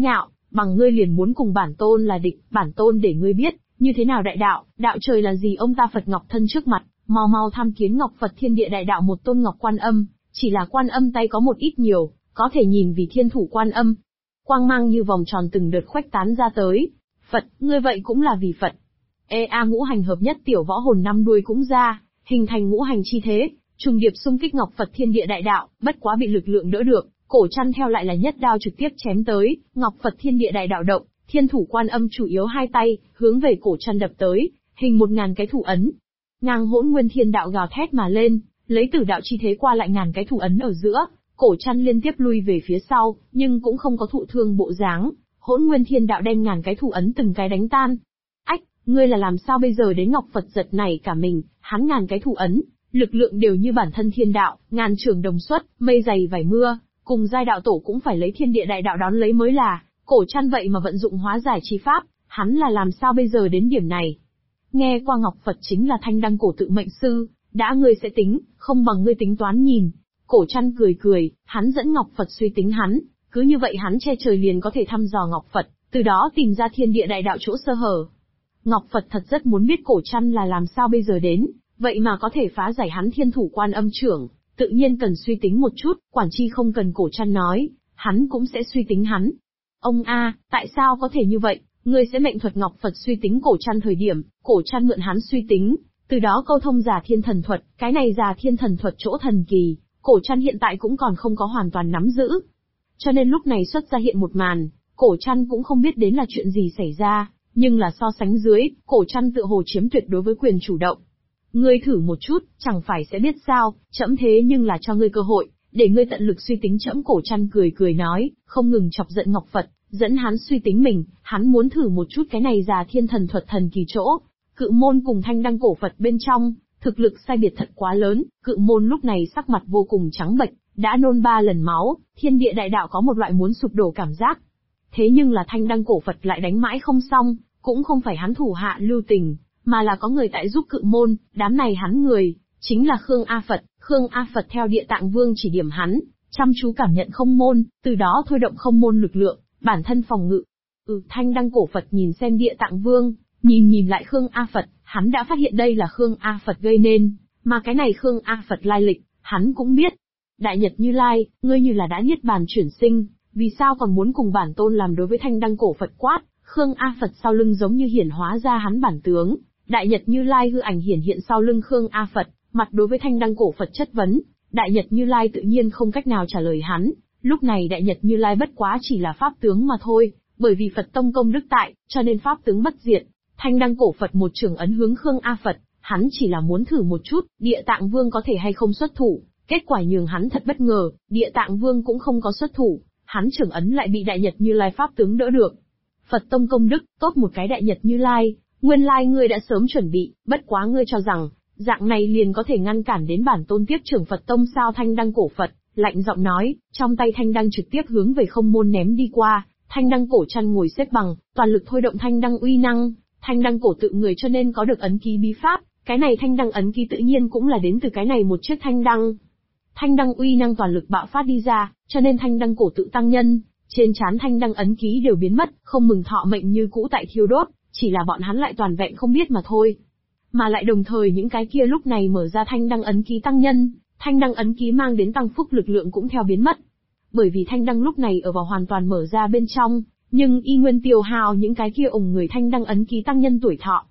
Bằng ngươi liền muốn cùng bản tôn là địch, bản tôn để ngươi biết, như thế nào đại đạo, đạo trời là gì. Ông ta Phật Ngọc thân trước mặt, mau mau tham kiến Ngọc Phật thiên địa đại đạo một tôn Ngọc Quan Âm, chỉ là Quan Âm tay có một ít nhiều, có thể nhìn vì thiên thủ Quan Âm. Quang mang như vòng tròn từng đợt khuếch tán ra tới. Phật, ngươi vậy cũng là vì Phật. Ngũ hành hợp nhất tiểu võ hồn năm đuôi cũng ra, hình thành ngũ hành chi thế, trùng điệp xung kích Ngọc Phật thiên địa đại đạo, bất quá bị lực lượng đỡ được, cổ chăn theo lại là nhất đao trực tiếp chém tới, Ngọc Phật thiên địa đại đạo động, thiên thủ Quan Âm chủ yếu hai tay, hướng về cổ chăn đập tới, hình 1000 cái thủ ấn. Ngang hỗn nguyên thiên đạo gào thét mà lên, lấy tử đạo chi thế qua lại ngàn cái thủ ấn ở giữa, cổ chăn liên tiếp lui về phía sau, nhưng cũng không có thụ thương bộ dáng, hỗn nguyên thiên đạo đem ngàn cái thủ ấn từng cái đánh tan. Ách, ngươi là làm sao bây giờ? Đến Ngọc Phật giật nảy cả mình, hắn ngàn cái thủ ấn, lực lượng đều như bản thân thiên đạo, ngàn trường đồng xuất, mây dày vải mưa, cùng giai đạo tổ cũng phải lấy thiên địa đại đạo đón lấy mới là, cổ chăn vậy mà vận dụng hóa giải chi pháp, hắn là làm sao bây giờ đến điểm này? Nghe qua Ngọc Phật chính là Thanh Đăng cổ tự mệnh sư, đã ngươi sẽ tính, không bằng ngươi tính toán nhìn. Cổ chăn cười cười, hắn dẫn Ngọc Phật suy tính hắn, cứ như vậy hắn che trời liền có thể thăm dò Ngọc Phật, từ đó tìm ra thiên địa đại đạo chỗ sơ hở. Ngọc Phật thật rất muốn biết cổ chăn là làm sao bây giờ đến, vậy mà có thể phá giải hắn thiên thủ Quan Âm trưởng, tự nhiên cần suy tính một chút, quản chi không cần cổ chăn nói, hắn cũng sẽ suy tính hắn. Ông tại sao có thể như vậy? Ngươi sẽ mệnh thuật Ngọc Phật suy tính cổ chăn thời điểm, cổ chăn mượn hắn suy tính, từ đó câu thông giả thiên thần thuật, cái này giả thiên thần thuật chỗ thần kỳ, cổ chăn hiện tại cũng còn không có hoàn toàn nắm giữ. Cho nên lúc này xuất ra hiện một màn, cổ chăn cũng không biết đến là chuyện gì xảy ra, nhưng là so sánh dưới, cổ chăn tựa hồ chiếm tuyệt đối với quyền chủ động. Ngươi thử một chút, chẳng phải sẽ biết sao, trẫm thế nhưng là cho ngươi cơ hội, để ngươi tận lực suy tính trẫm. Cổ chăn cười cười nói, không ngừng chọc giận Ngọc Phật, dẫn hắn suy tính mình, hắn muốn thử một chút cái này già thiên thần thuật thần kỳ chỗ. Cự môn cùng Thanh Đăng cổ Phật bên trong, thực lực sai biệt thật quá lớn, cự môn lúc này sắc mặt vô cùng trắng bệch, đã nôn 3 lần máu, thiên địa đại đạo có một loại muốn sụp đổ cảm giác. Thế nhưng là Thanh Đăng cổ Phật lại đánh mãi không xong, cũng không phải hắn thủ hạ lưu tình, mà là có người tại giúp cự môn, đám này hắn người, chính là Khương A Phật. Khương A Phật theo Địa Tạng Vương chỉ điểm hắn, chăm chú cảm nhận không môn, từ đó thôi động không môn lực lượng, bản thân phòng ngự. Thanh Đăng cổ Phật nhìn xem Địa Tạng Vương, nhìn lại Khương A Phật, hắn đã phát hiện đây là Khương A Phật gây nên, mà cái này Khương A Phật lai lịch, hắn cũng biết. Đại Nhật Như Lai, ngươi như là đã niết bàn chuyển sinh, vì sao còn muốn cùng bản tôn làm? Đối với Thanh Đăng cổ Phật quát, Khương A Phật sau lưng giống như hiển hóa ra hắn bản tướng. Đại Nhật Như Lai hư ảnh hiển hiện sau lưng Khương A Phật, mặt đối với Thanh Đăng cổ Phật chất vấn, Đại Nhật Như Lai tự nhiên không cách nào trả lời hắn. Lúc này Đại Nhật Như Lai bất quá chỉ là pháp tướng mà thôi, bởi vì Phật tông công đức tại, cho nên pháp tướng bất diệt. Thanh Đăng cổ Phật một trường ấn hướng Khương A Phật, hắn chỉ là muốn thử một chút, Địa Tạng Vương có thể hay không xuất thủ. Kết quả nhường hắn thật bất ngờ, Địa Tạng Vương cũng không có xuất thủ, hắn trường ấn lại bị Đại Nhật Như Lai pháp tướng đỡ được. Phật tông công đức, tốt một cái Đại Nhật Như Lai, nguyên lai ngươi đã sớm chuẩn bị, bất quá ngươi cho rằng, dạng này liền có thể ngăn cản đến bản tôn tiếp trưởng Phật tông sao? Thanh Đăng cổ Phật, lạnh giọng nói, trong tay Thanh Đăng trực tiếp hướng về không môn ném đi qua, Thanh Đăng cổ chăn ngồi xếp bằng, toàn lực thôi động Thanh Đăng uy năng, Thanh Đăng cổ tự người cho nên có được ấn ký bí pháp, cái này Thanh Đăng ấn ký tự nhiên cũng là đến từ cái này một chiếc Thanh Đăng. Thanh Đăng uy năng toàn lực bạo phát đi ra, cho nên Thanh Đăng cổ tự tăng nhân, trên trán Thanh Đăng ấn ký đều biến mất, không mừng thọ mệnh như cũ tại thiêu đốt, chỉ là bọn hắn lại toàn vẹn không biết mà thôi. Mà lại đồng thời những cái kia lúc này mở ra Thanh Đăng ấn ký tăng nhân, Thanh Đăng ấn ký mang đến tăng phúc lực lượng cũng theo biến mất. Bởi vì Thanh Đăng lúc này ở vào hoàn toàn mở ra bên trong, nhưng y nguyên tiêu hao những cái kia ủng người Thanh Đăng ấn ký tăng nhân tuổi thọ.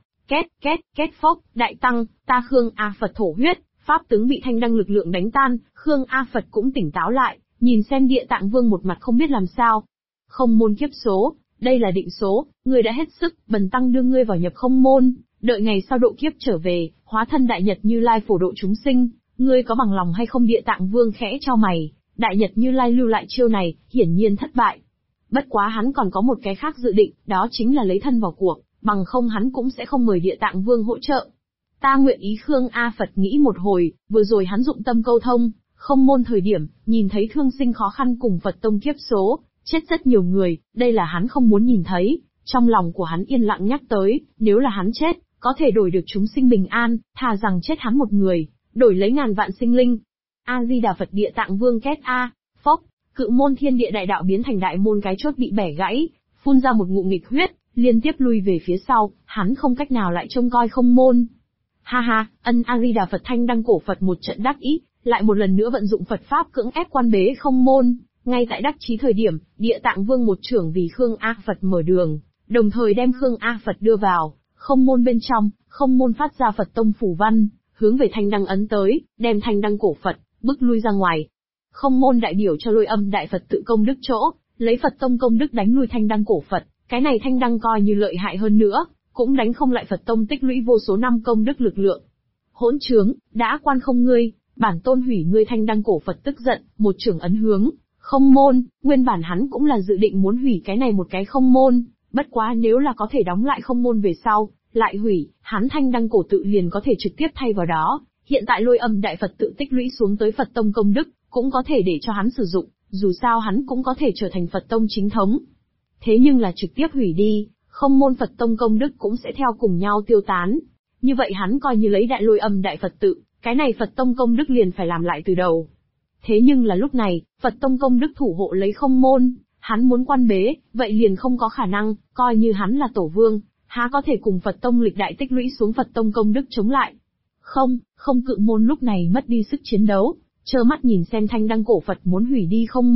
Kết phốc, đại tăng, ta Khương A Phật thổ huyết, pháp tướng bị Thanh Đăng lực lượng đánh tan, Khương A Phật cũng tỉnh táo lại, nhìn xem Địa Tạng Vương một mặt không biết làm sao. Không môn kiếp số, đây là định số, ngươi đã hết sức, bần tăng đưa ngươi vào nhập không môn, đợi ngày sau độ kiếp trở về, hóa thân Đại Nhật Như Lai phổ độ chúng sinh, ngươi có bằng lòng hay không? Địa Tạng Vương khẽ chau mày, Đại Nhật Như Lai lưu lại chiêu này, hiển nhiên thất bại. Bất quá hắn còn có một cái khác dự định, đó chính là lấy thân vào cuộc, bằng không hắn cũng sẽ không mời Địa Tạng Vương hỗ trợ. Ta nguyện ý. Khương A Phật nghĩ một hồi, vừa rồi hắn dụng tâm câu thông, không môn thời điểm, nhìn thấy thương sinh khó khăn cùng Phật tông kiếp số, chết rất nhiều người, đây là hắn không muốn nhìn thấy, trong lòng của hắn yên lặng nhắc tới, nếu là hắn chết, có thể đổi được chúng sinh bình an, thà rằng chết hắn một người, đổi lấy ngàn vạn sinh linh. A-di-đà Phật. Địa Tạng Vương két phốc, cự môn thiên địa đại đạo biến thành đại môn cái chốt bị bẻ gãy, phun ra một ngụm nghịch huyết, liên tiếp lui về phía sau, hắn không cách nào lại trông coi không môn. Ha ha, A-di-đà Phật. Thanh Đăng cổ Phật một trận đắc ý, lại một lần nữa vận dụng Phật pháp cưỡng ép quan bế không môn. Ngay tại đắc chí thời điểm, Địa Tạng Vương một trưởng vì Khương A Phật mở đường, đồng thời đem Khương A Phật đưa vào không môn bên trong, không môn phát ra Phật tông phủ văn, hướng về Thanh Đăng ấn tới, đem Thanh Đăng cổ Phật bức lui ra ngoài. Không môn đại biểu cho Lôi Âm đại Phật tự công đức chỗ, lấy Phật tông công đức đánh lui Thanh Đăng cổ Phật, cái này Thanh Đăng coi như lợi hại hơn nữa, cũng đánh không lại Phật tông tích lũy vô số năm công đức lực lượng. Hỗn trướng, đã quan không ngươi, bản tôn hủy ngươi. Thanh Đăng cổ Phật tức giận, một trưởng ấn hướng không môn, nguyên bản hắn cũng là dự định muốn hủy cái này một cái không môn, bất quá nếu là có thể đóng lại không môn về sau, lại hủy, hắn Thanh Đăng cổ tự liền có thể trực tiếp thay vào đó. Hiện tại Lôi Âm đại Phật tự tích lũy xuống tới Phật tông công đức, cũng có thể để cho hắn sử dụng, dù sao hắn cũng có thể trở thành Phật tông chính thống. Thế nhưng là trực tiếp hủy đi, không môn Phật tông công đức cũng sẽ theo cùng nhau tiêu tán. Như vậy hắn coi như lấy đại Lôi Âm đại Phật tự, cái này Phật tông công đức liền phải làm lại từ đầu. Thế nhưng là lúc này, Phật tông công đức thủ hộ lấy không môn, hắn muốn quan bế, vậy liền không có khả năng, coi như hắn là tổ vương, há có thể cùng Phật tông lịch đại tích lũy xuống Phật tông công đức chống lại. Không cự môn lúc này mất đi sức chiến đấu, trơ mắt nhìn xem Thanh Đăng cổ Phật muốn hủy đi không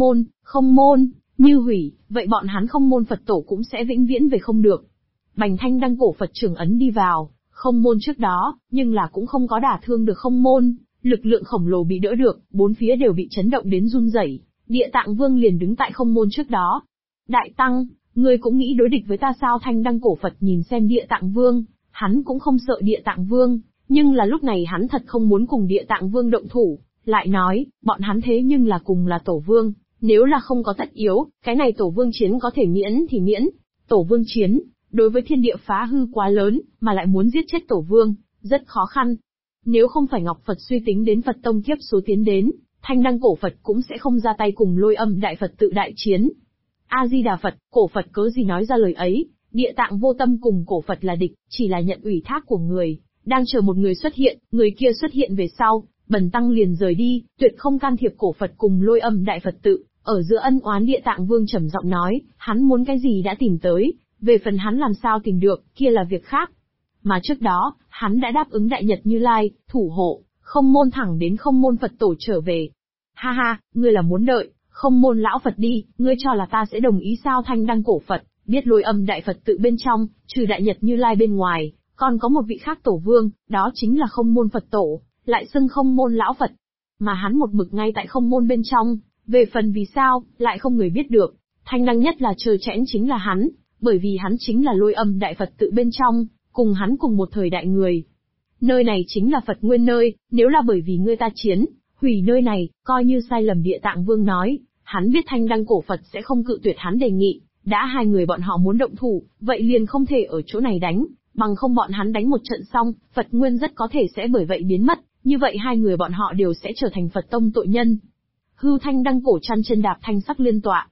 môn, như hủy, vậy bọn hắn không môn Phật tổ cũng sẽ vĩnh viễn về không được. Bành Thanh Đăng cổ Phật trưởng ấn đi vào không môn trước đó, nhưng là cũng không có đả thương được không môn, lực lượng khổng lồ bị đỡ được, bốn phía đều bị chấn động đến run rẩy. Địa Tạng Vương liền đứng tại không môn trước đó. Đại Tăng, ngươi cũng nghĩ đối địch với ta sao? Thanh Đăng cổ Phật nhìn xem Địa Tạng Vương, hắn cũng không sợ Địa Tạng Vương, nhưng là lúc này hắn thật không muốn cùng Địa Tạng Vương động thủ, lại nói, bọn hắn thế nhưng là cùng là tổ vương, nếu là không có tất yếu, cái này tổ vương chiến có thể miễn thì miễn. Tổ vương chiến, đối với thiên địa phá hư quá lớn, mà lại muốn giết chết tổ vương, rất khó khăn. Nếu không phải Ngọc Phật suy tính đến Phật tông kiếp số tiến đến, Thanh Đăng cổ Phật cũng sẽ không ra tay cùng Lôi Âm đại Phật tự đại chiến. A-di-đà Phật, cổ Phật cớ gì nói ra lời ấy? Địa Tạng vô tâm cùng cổ Phật là địch, chỉ là nhận ủy thác của người, đang chờ một người xuất hiện, người kia xuất hiện về sau, bần tăng liền rời đi, tuyệt không can thiệp cổ Phật cùng Lôi Âm đại Phật tự. Ở giữa ân oán Địa Tạng Vương trầm giọng nói, hắn muốn cái gì đã tìm tới, về phần hắn làm sao tìm được, kia là việc khác. Mà trước đó, hắn đã đáp ứng Đại Nhật Như Lai, thủ hộ, không môn thẳng đến không môn Phật tổ trở về. Ha ha, ngươi là muốn đợi, không môn lão Phật đi, ngươi cho là ta sẽ đồng ý sao? Thanh Đăng cổ Phật, biết Lôi Âm đại Phật tự bên trong, trừ Đại Nhật Như Lai bên ngoài, còn có một vị khác tổ vương, đó chính là không môn Phật tổ, lại xưng không môn lão Phật. Mà hắn một mực ngay tại không môn bên trong, về phần vì sao, lại không người biết được. Thanh Đăng nhất là trơ trẽn chính là hắn, bởi vì hắn chính là Lôi Âm đại Phật tự bên trong, cùng hắn cùng một thời đại người. Nơi này chính là Phật nguyên nơi, nếu là bởi vì ngươi ta chiến, hủy nơi này, coi như sai lầm. Địa Tạng Vương nói, hắn biết Thanh Đăng cổ Phật sẽ không cự tuyệt hắn đề nghị, đã hai người bọn họ muốn động thủ, vậy liền không thể ở chỗ này đánh, bằng không bọn hắn đánh một trận xong, Phật nguyên rất có thể sẽ bởi vậy biến mất, như vậy hai người bọn họ đều sẽ trở thành Phật tông tội nhân. Hư Thanh Đăng cổ chăn chân đạp thanh sắc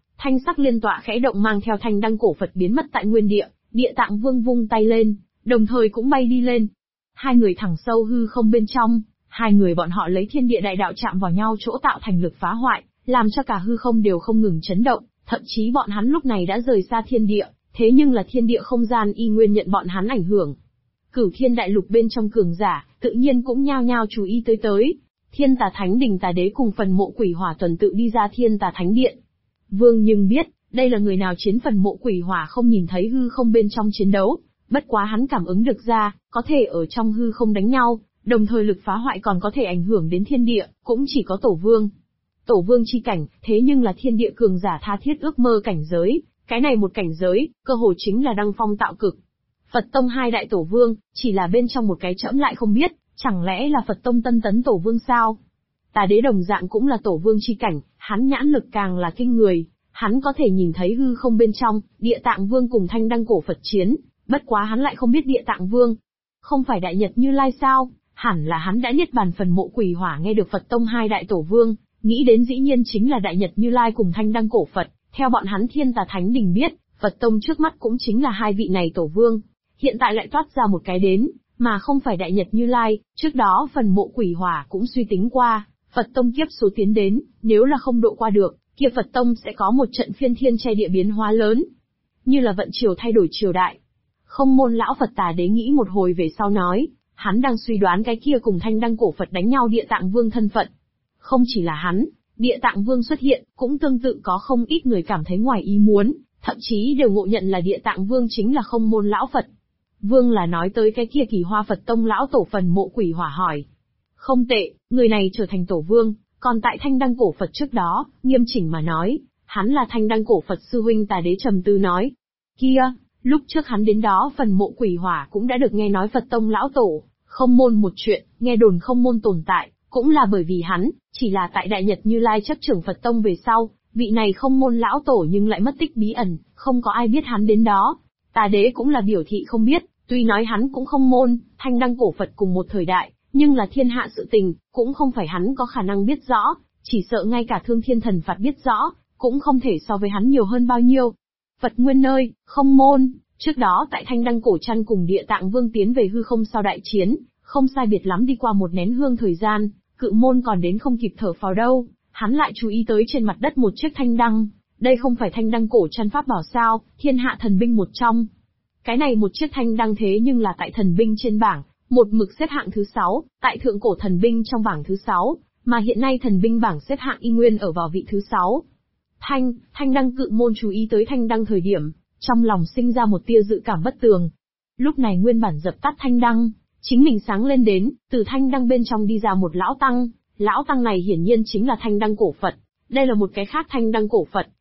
liên tọa khẽ động mang theo Thanh Đăng cổ Phật biến mất tại nguyên địa. Địa Tạng Vương vung tay lên, đồng thời cũng bay đi lên. Hai người thẳng sâu hư không bên trong, hai người bọn họ lấy thiên địa đại đạo chạm vào nhau chỗ tạo thành lực phá hoại, làm cho cả hư không đều không ngừng chấn động, thậm chí bọn hắn lúc này đã rời xa thiên địa, thế nhưng là thiên địa không gian y nguyên nhận bọn hắn ảnh hưởng. Cửu Thiên đại lục bên trong cường giả, tự nhiên cũng nhao nhao chú ý tới. Thiên Tà Thánh Đình Tà Đế cùng phần mộ Quỷ Hỏa tuần tự đi ra Thiên Tà Thánh Điện. Vương nhưng biết, đây là người nào chiến phần mộ Quỷ Hỏa không nhìn thấy hư không bên trong chiến đấu, bất quá hắn cảm ứng được ra, có thể ở trong hư không đánh nhau, đồng thời lực phá hoại còn có thể ảnh hưởng đến thiên địa, cũng chỉ có Tổ Vương. Tổ Vương chi cảnh, thế nhưng là thiên địa cường giả tha thiết ước mơ cảnh giới, cái này một cảnh giới, cơ hồ chính là đăng phong tạo cực. Phật tông hai đại Tổ Vương, chỉ là bên trong một cái trẫm lại không biết, chẳng lẽ là Phật tông Tân Tấn Tổ Vương sao? Tà Đế đồng dạng cũng là Tổ Vương chi cảnh, hắn nhãn lực càng là kinh người, hắn có thể nhìn thấy hư không bên trong, Địa Tạng Vương cùng Thanh Đăng cổ Phật chiến, bất quá hắn lại không biết Địa Tạng Vương không phải Đại Nhật Như Lai sao? Hẳn là hắn đã niết bàn phần mộ Quỷ Hỏa nghe được Phật tông hai đại Tổ Vương, nghĩ đến dĩ nhiên chính là Đại Nhật Như Lai cùng Thanh Đăng cổ Phật, theo bọn hắn Thiên Tà Thánh Đình biết, Phật tông trước mắt cũng chính là hai vị này Tổ Vương, hiện tại lại toát ra một cái đến, mà không phải Đại Nhật Như Lai. Trước đó phần mộ Quỷ Hỏa cũng suy tính qua, Phật tông kiếp số tiến đến, nếu là không độ qua được, kia Phật tông sẽ có một trận phiên thiên che địa biến hóa lớn. như là vận triều thay đổi triều đại. Không môn lão Phật Tà Đế nghĩ một hồi về sau nói, hắn đang suy đoán cái kia cùng Thanh Đăng cổ Phật đánh nhau Địa Tạng Vương thân phận. Không chỉ là hắn, Địa Tạng Vương xuất hiện, cũng tương tự có không ít người cảm thấy ngoài ý muốn, thậm chí đều ngộ nhận là Địa Tạng Vương chính là không môn lão Phật. Vương là nói tới cái kia Kỳ Hoa Phật Tông lão tổ phần mộ Quỷ Hỏa hỏi. Không tệ, người này trở thành tổ vương, còn tại Thanh Đăng cổ Phật trước đó, nghiêm chỉnh mà nói, hắn là Thanh Đăng cổ Phật sư huynh Tà Đế trầm tư nói. Kia, lúc trước hắn đến đó phần mộ Quỷ Hỏa cũng đã được nghe nói Phật Tông lão tổ, không môn một chuyện, nghe đồn không môn tồn tại, cũng là bởi vì hắn, chỉ là tại Đại Nhật Như Lai chấp trưởng Phật Tông về sau, vị này không môn lão tổ nhưng lại mất tích bí ẩn, không có ai biết hắn đến đó. Tà Đế cũng là biểu thị không biết, tuy nói hắn cũng không môn, Thanh Đăng cổ Phật cùng một thời đại, nhưng là thiên hạ sự tình, cũng không phải hắn có khả năng biết rõ, chỉ sợ ngay cả Thương Thiên Thần Phạt biết rõ, cũng không thể so với hắn nhiều hơn bao nhiêu. Phật nguyên nơi, không môn, trước đó tại Thanh Đăng cổ Trăn cùng Địa Tạng Vương tiến về hư không sau đại chiến, không sai biệt lắm đi qua một nén hương thời gian, Cự Môn còn đến không kịp thở phào đâu, hắn lại chú ý tới trên mặt đất một chiếc thanh đăng, đây không phải Thanh Đăng cổ Trăn pháp bảo sao, thiên hạ thần binh một trong. Cái này một chiếc thanh đăng thế nhưng là tại thần binh trên bảng, một mực xếp hạng thứ 6, tại thượng cổ thần binh trong bảng thứ 6, mà hiện nay thần binh bảng xếp hạng y nguyên ở vào vị thứ 6. Thanh Đăng Cự Môn chú ý tới thanh đăng thời điểm, trong lòng sinh ra một tia dự cảm bất tường. Lúc này nguyên bản dập tắt thanh đăng, chính mình sáng lên đến, từ thanh đăng bên trong đi ra một lão tăng này hiển nhiên chính là Thanh Đăng cổ Phật. Đây là một cái khác Thanh Đăng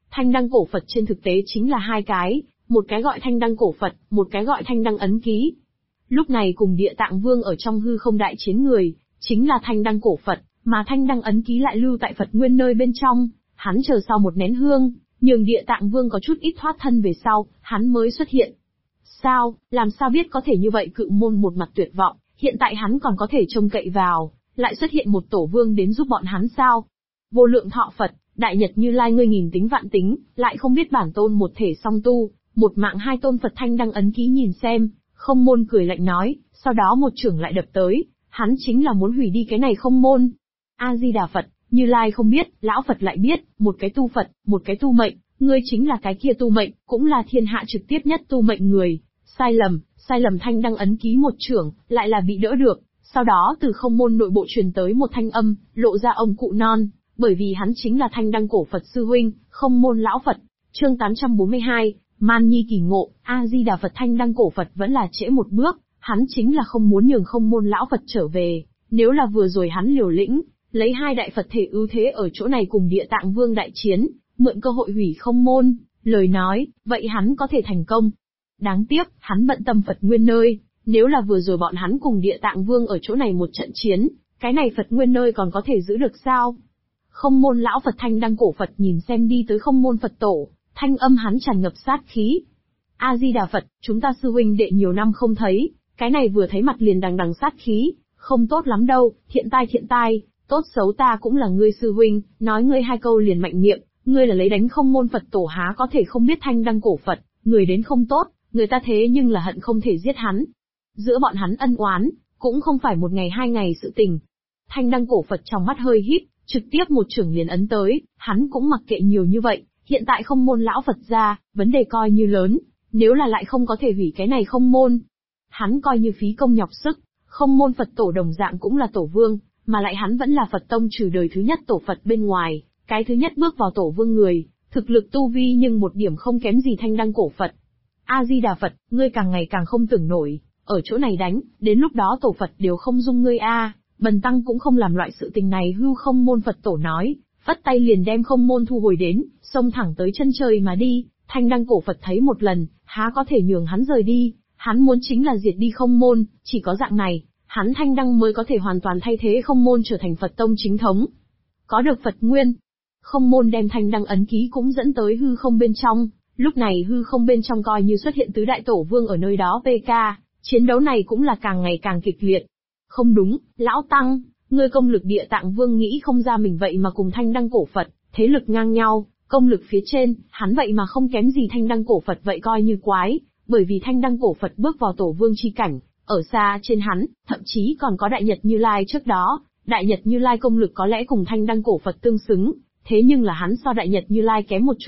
cổ Phật trên thực tế chính là hai cái, một cái gọi Thanh Đăng cổ Phật, một cái gọi Thanh Đăng ấn ký. Lúc này cùng Địa Tạng Vương ở trong hư không đại chiến người, chính là Thanh Đăng cổ Phật, mà Thanh Đăng ấn ký lại lưu tại Phật nguyên nơi bên trong, hắn chờ sau một nén hương, nhường Địa Tạng Vương có chút ít thoát thân về sau, hắn mới xuất hiện. Sao, làm sao biết có thể như vậy? Cự Môn một mặt tuyệt vọng, hiện tại hắn còn có thể trông cậy vào, lại xuất hiện một tổ vương đến giúp bọn hắn sao? Vô lượng thọ Phật, Đại Nhật Như Lai ngươi nghìn tính vạn tính, lại không biết bản tôn một thể song tu, một mạng hai tôn Phật Thanh Đăng ấn ký nhìn xem, không môn cười lạnh nói, sau đó một chưởng lại đập tới, hắn chính là muốn hủy đi cái này không môn. A-di-đà Phật, Như Lai không biết, lão Phật lại biết, một cái tu Phật, một cái tu mệnh, ngươi chính là cái kia tu mệnh, cũng là thiên hạ trực tiếp nhất tu mệnh người. Sai lầm Thanh Đăng ấn ký một chưởng, lại là bị đỡ được, sau đó từ không môn nội bộ truyền tới một thanh âm, lộ ra ông cụ non, bởi vì hắn chính là Thanh Đăng cổ Phật sư huynh, không môn lão Phật. Chương 842, Man Nhi kỳ ngộ, A-di-đà Phật. Thanh Đăng cổ Phật vẫn là trễ một bước, hắn chính là không muốn nhường không môn lão Phật trở về, nếu là vừa rồi hắn liều lĩnh, lấy hai đại Phật thể ưu thế ở chỗ này cùng Địa Tạng Vương đại chiến, mượn cơ hội hủy không môn, lời nói, vậy hắn có thể thành công. Đáng tiếc, hắn bận tâm Phật nguyên nơi, nếu là vừa rồi bọn hắn cùng Địa Tạng Vương ở chỗ này một trận chiến, cái này Phật nguyên nơi còn có thể giữ được sao? Không môn lão Phật Thanh Đăng cổ Phật nhìn xem đi tới không môn Phật tổ, thanh âm hắn tràn ngập sát khí. A-di-đà Phật, chúng ta sư huynh đệ nhiều năm không thấy, cái này vừa thấy mặt liền đằng đằng sát khí, không tốt lắm đâu, thiện tai, tốt xấu ta cũng là ngươi sư huynh, nói ngươi hai câu liền mạnh miệng, ngươi là lấy đánh không môn Phật tổ há có thể không biết Thanh Đăng cổ Phật, người đến không tốt, người ta thế nhưng là hận không thể giết hắn. Giữa bọn hắn ân oán, cũng không phải một ngày hai ngày sự tình. Thanh Đăng cổ Phật trong mắt hơi híp, trực tiếp một chưởng liền ấn tới, hắn cũng mặc kệ nhiều như vậy, hiện tại không môn lão Phật ra, vấn đề coi như lớn, nếu là lại không có thể hủy cái này không môn. Hắn coi như phí công nhọc sức, không môn Phật tổ đồng dạng cũng là tổ vương, mà lại hắn vẫn là Phật tông trừ đời thứ nhất tổ Phật bên ngoài, cái thứ nhất bước vào tổ vương người, thực lực tu vi nhưng một điểm không kém gì Thanh Đăng cổ Phật. A-di-đà Phật, ngươi càng ngày càng không tưởng nổi, ở chỗ này đánh, đến lúc đó tổ Phật đều không dung ngươi a. Bần tăng cũng không làm loại sự tình này. Hưu không môn Phật tổ nói, phất tay liền đem không môn thu hồi đến, xông thẳng tới chân trời mà đi. Thanh Đăng cổ Phật thấy một lần, há có thể nhường hắn rời đi, hắn muốn chính là diệt đi không môn, chỉ có dạng này, hắn Thanh Đăng mới có thể hoàn toàn thay thế không môn trở thành Phật tông chính thống. Có được Phật nguyên, không môn đem Thanh Đăng ấn ký cũng dẫn tới hư không bên trong, lúc này hư không bên trong coi như xuất hiện tứ đại tổ vương ở nơi đó PK, chiến đấu này cũng là càng ngày càng kịch liệt. Không đúng, lão tăng, ngươi công lực Địa Tạng Vương nghĩ không ra mình vậy mà cùng Thanh Đăng cổ Phật, thế lực ngang nhau, công lực phía trên, hắn vậy mà không kém gì Thanh Đăng cổ Phật vậy coi như quái, bởi vì Thanh Đăng cổ Phật bước vào tổ vương chi cảnh, ở xa trên hắn, thậm chí còn có Đại Nhật Như Lai trước đó, Đại Nhật Như Lai công lực có lẽ cùng Thanh Đăng cổ Phật tương xứng, thế nhưng là hắn so Đại Nhật Như Lai kém một chút,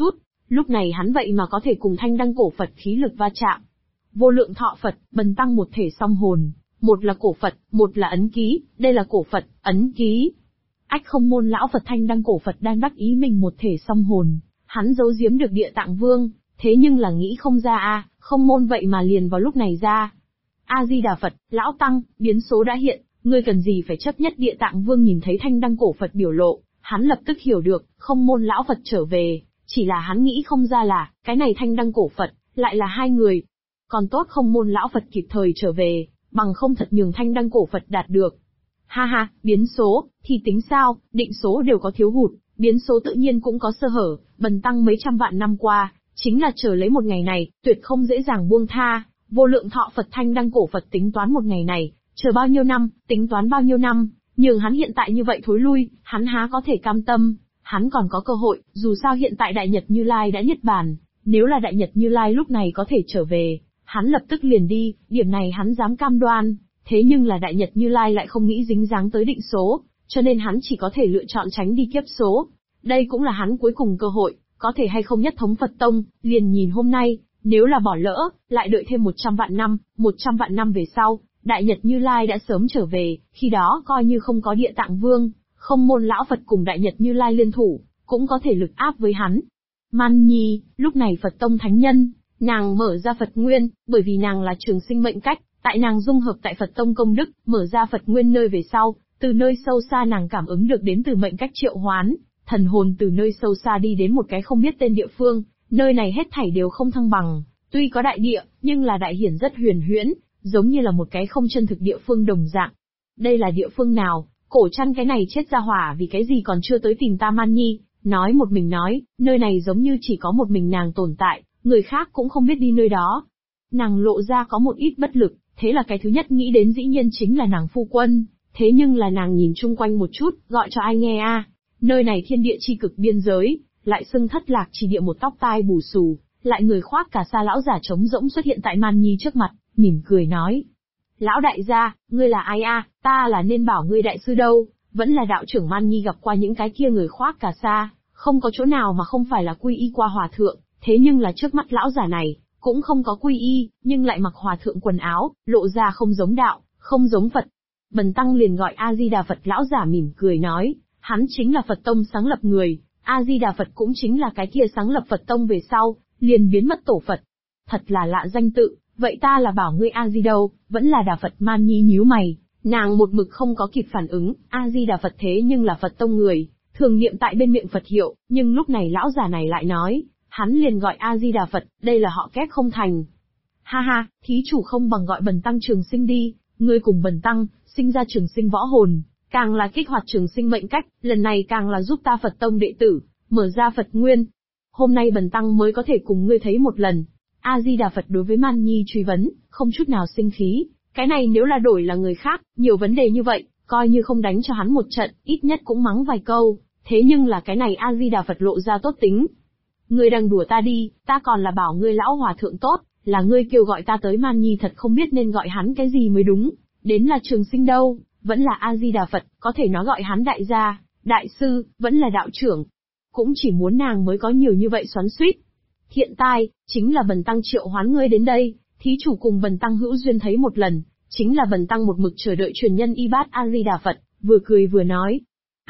Lúc này hắn vậy mà có thể cùng Thanh Đăng cổ Phật khí lực va chạm. Vô lượng thọ Phật, bần tăng một thể song hồn, một là cổ Phật, một là ấn ký, đây là cổ Phật, ấn ký. Ách Không Môn lão Phật Thanh Đăng cổ Phật đang đắc ý mình một thể song hồn, hắn giấu giếm được Địa Tạng Vương, thế nhưng là nghĩ không ra Không Môn vậy mà liền vào lúc này ra. A Di Đà Phật, lão tăng, biến số đã hiện, ngươi cần gì phải chấp nhất. Địa Tạng Vương nhìn thấy Thanh Đăng cổ Phật biểu lộ, hắn lập tức hiểu được, Không Môn lão Phật trở về, chỉ là hắn nghĩ không ra là, cái này Thanh Đăng cổ Phật, lại là hai người. Còn tốt Không Môn lão Phật kịp thời trở về, bằng không thật nhường Thanh Đăng cổ Phật đạt được. Ha ha, biến số, thì tính sao, định số đều có thiếu hụt, biến số tự nhiên cũng có sơ hở, bần tăng mấy trăm vạn năm qua, chính là chờ lấy một ngày này, tuyệt không dễ dàng buông tha. Vô lượng thọ Phật Thanh Đăng cổ Phật tính toán một ngày này, chờ bao nhiêu năm, tính toán bao nhiêu năm, nhường hắn hiện tại như vậy thối lui, hắn há có thể cam tâm, hắn còn có cơ hội, dù sao hiện tại Đại Nhật Như Lai đã niết bàn, nếu là Đại Nhật Như Lai lúc này có thể trở về, hắn lập tức liền đi, điểm này hắn dám cam đoan, thế nhưng là Đại Nhật Như Lai lại không nghĩ dính dáng tới định số, cho nên hắn chỉ có thể lựa chọn tránh đi kiếp số. Đây cũng là hắn cuối cùng cơ hội, có thể hay không nhất thống Phật Tông, liền nhìn hôm nay. Nếu là bỏ lỡ, lại đợi thêm 100 vạn năm về sau, Đại Nhật Như Lai đã sớm trở về, khi đó coi như không có Địa Tạng Vương, Không Môn lão Phật cùng Đại Nhật Như Lai liên thủ, cũng có thể lực áp với hắn. Man Nhi, lúc này Phật Tông thánh nhân, nàng mở ra Phật Nguyên, bởi vì nàng là trường sinh mệnh cách, tại nàng dung hợp tại Phật Tông công đức, mở ra Phật Nguyên nơi về sau, từ nơi sâu xa nàng cảm ứng được đến từ mệnh cách triệu hoán, thần hồn từ nơi sâu xa đi đến một cái không biết tên địa phương. Nơi này hết thảy đều không thăng bằng, tuy có đại địa, nhưng là đại hiển rất huyền huyễn, giống như là một cái không chân thực địa phương đồng dạng. Đây là địa phương nào? Cổ Trăn cái này chết ra hỏa vì cái gì còn chưa tới tìm ta Man Nhi, nói một mình nói, nơi này giống như chỉ có một mình nàng tồn tại, người khác cũng không biết đi nơi đó. Nàng lộ ra có một ít bất lực, thế là cái thứ nhất nghĩ đến dĩ nhiên chính là nàng phu quân, thế nhưng là nàng nhìn chung quanh một chút, gọi cho ai nghe nơi này thiên địa chi cực biên giới. Lại xưng Thất Lạc Chỉ Địa một tóc tai bù xù, lại người khoác cả sa lão giả trống rỗng xuất hiện tại Man Nhi trước mặt, mỉm cười nói. Lão đại gia, ngươi là ai ta là nên bảo ngươi đại sư đâu, vẫn là đạo trưởng. Man Nhi gặp qua những cái kia người khoác cả sa, không có chỗ nào mà không phải là quy y qua hòa thượng, thế nhưng là trước mắt lão giả này, cũng không có quy y, nhưng lại mặc hòa thượng quần áo, lộ ra không giống đạo, không giống Phật. Bần tăng liền gọi A-di-đà Phật. Lão giả mỉm cười nói, hắn chính là Phật Tông sáng lập người. A-di-đà Phật cũng chính là cái kia sáng lập Phật Tông về sau, liền biến mất tổ Phật. Thật là lạ danh tự, vậy ta là bảo ngươi A-di đâu, vẫn là Đà Phật. Man Nhi nhíu mày, nàng một mực không có kịp phản ứng, A-di-đà Phật thế nhưng là Phật Tông người, thường niệm tại bên miệng Phật hiệu, nhưng lúc này lão già này lại nói, hắn liền gọi A-di-đà Phật, đây là họ kép không thành. Ha ha, thí chủ không bằng gọi bần tăng trường sinh đi, ngươi cùng bần tăng, sinh ra trường sinh võ hồn. Càng là kích hoạt trường sinh mệnh cách, lần này càng là giúp ta Phật Tông đệ tử, mở ra Phật Nguyên. Hôm nay bần tăng mới có thể cùng ngươi thấy một lần. A-di-đà Phật đối với Man Nhi truy vấn, không chút nào sinh khí. Cái này nếu là đổi là người khác, nhiều vấn đề như vậy, coi như không đánh cho hắn một trận, ít nhất cũng mắng vài câu. Thế nhưng là cái này A-di-đà Phật lộ ra tốt tính. Ngươi đang đùa ta đi, ta còn là bảo ngươi lão hòa thượng tốt, là ngươi kêu gọi ta tới. Man Nhi thật không biết nên gọi hắn cái gì mới đúng. Đến là trường sinh đâu. Vẫn là A-di-đà Phật, có thể nói gọi hắn đại gia, đại sư, vẫn là đạo trưởng. Cũng chỉ muốn nàng mới có nhiều như vậy xoắn xuýt. Hiện tại, chính là bần tăng triệu hoán ngươi đến đây, thí chủ cùng bần tăng hữu duyên thấy một lần, chính là bần tăng một mực chờ đợi truyền nhân y bát A-di-đà Phật, vừa cười vừa nói.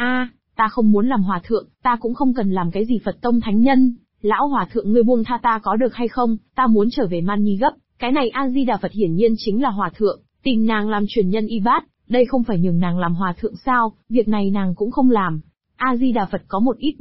Ta không muốn làm hòa thượng, ta cũng không cần làm cái gì Phật Tông thánh nhân, lão hòa thượng ngươi buông tha ta có được hay không, ta muốn trở về Man Nhi gấp, cái này A-di-đà Phật hiển nhiên chính là hòa thượng, tìm nàng làm truyền nhân y bát. Đây không phải nhường nàng làm hòa thượng sao, việc này nàng cũng không làm. A-di-đà Phật có một ít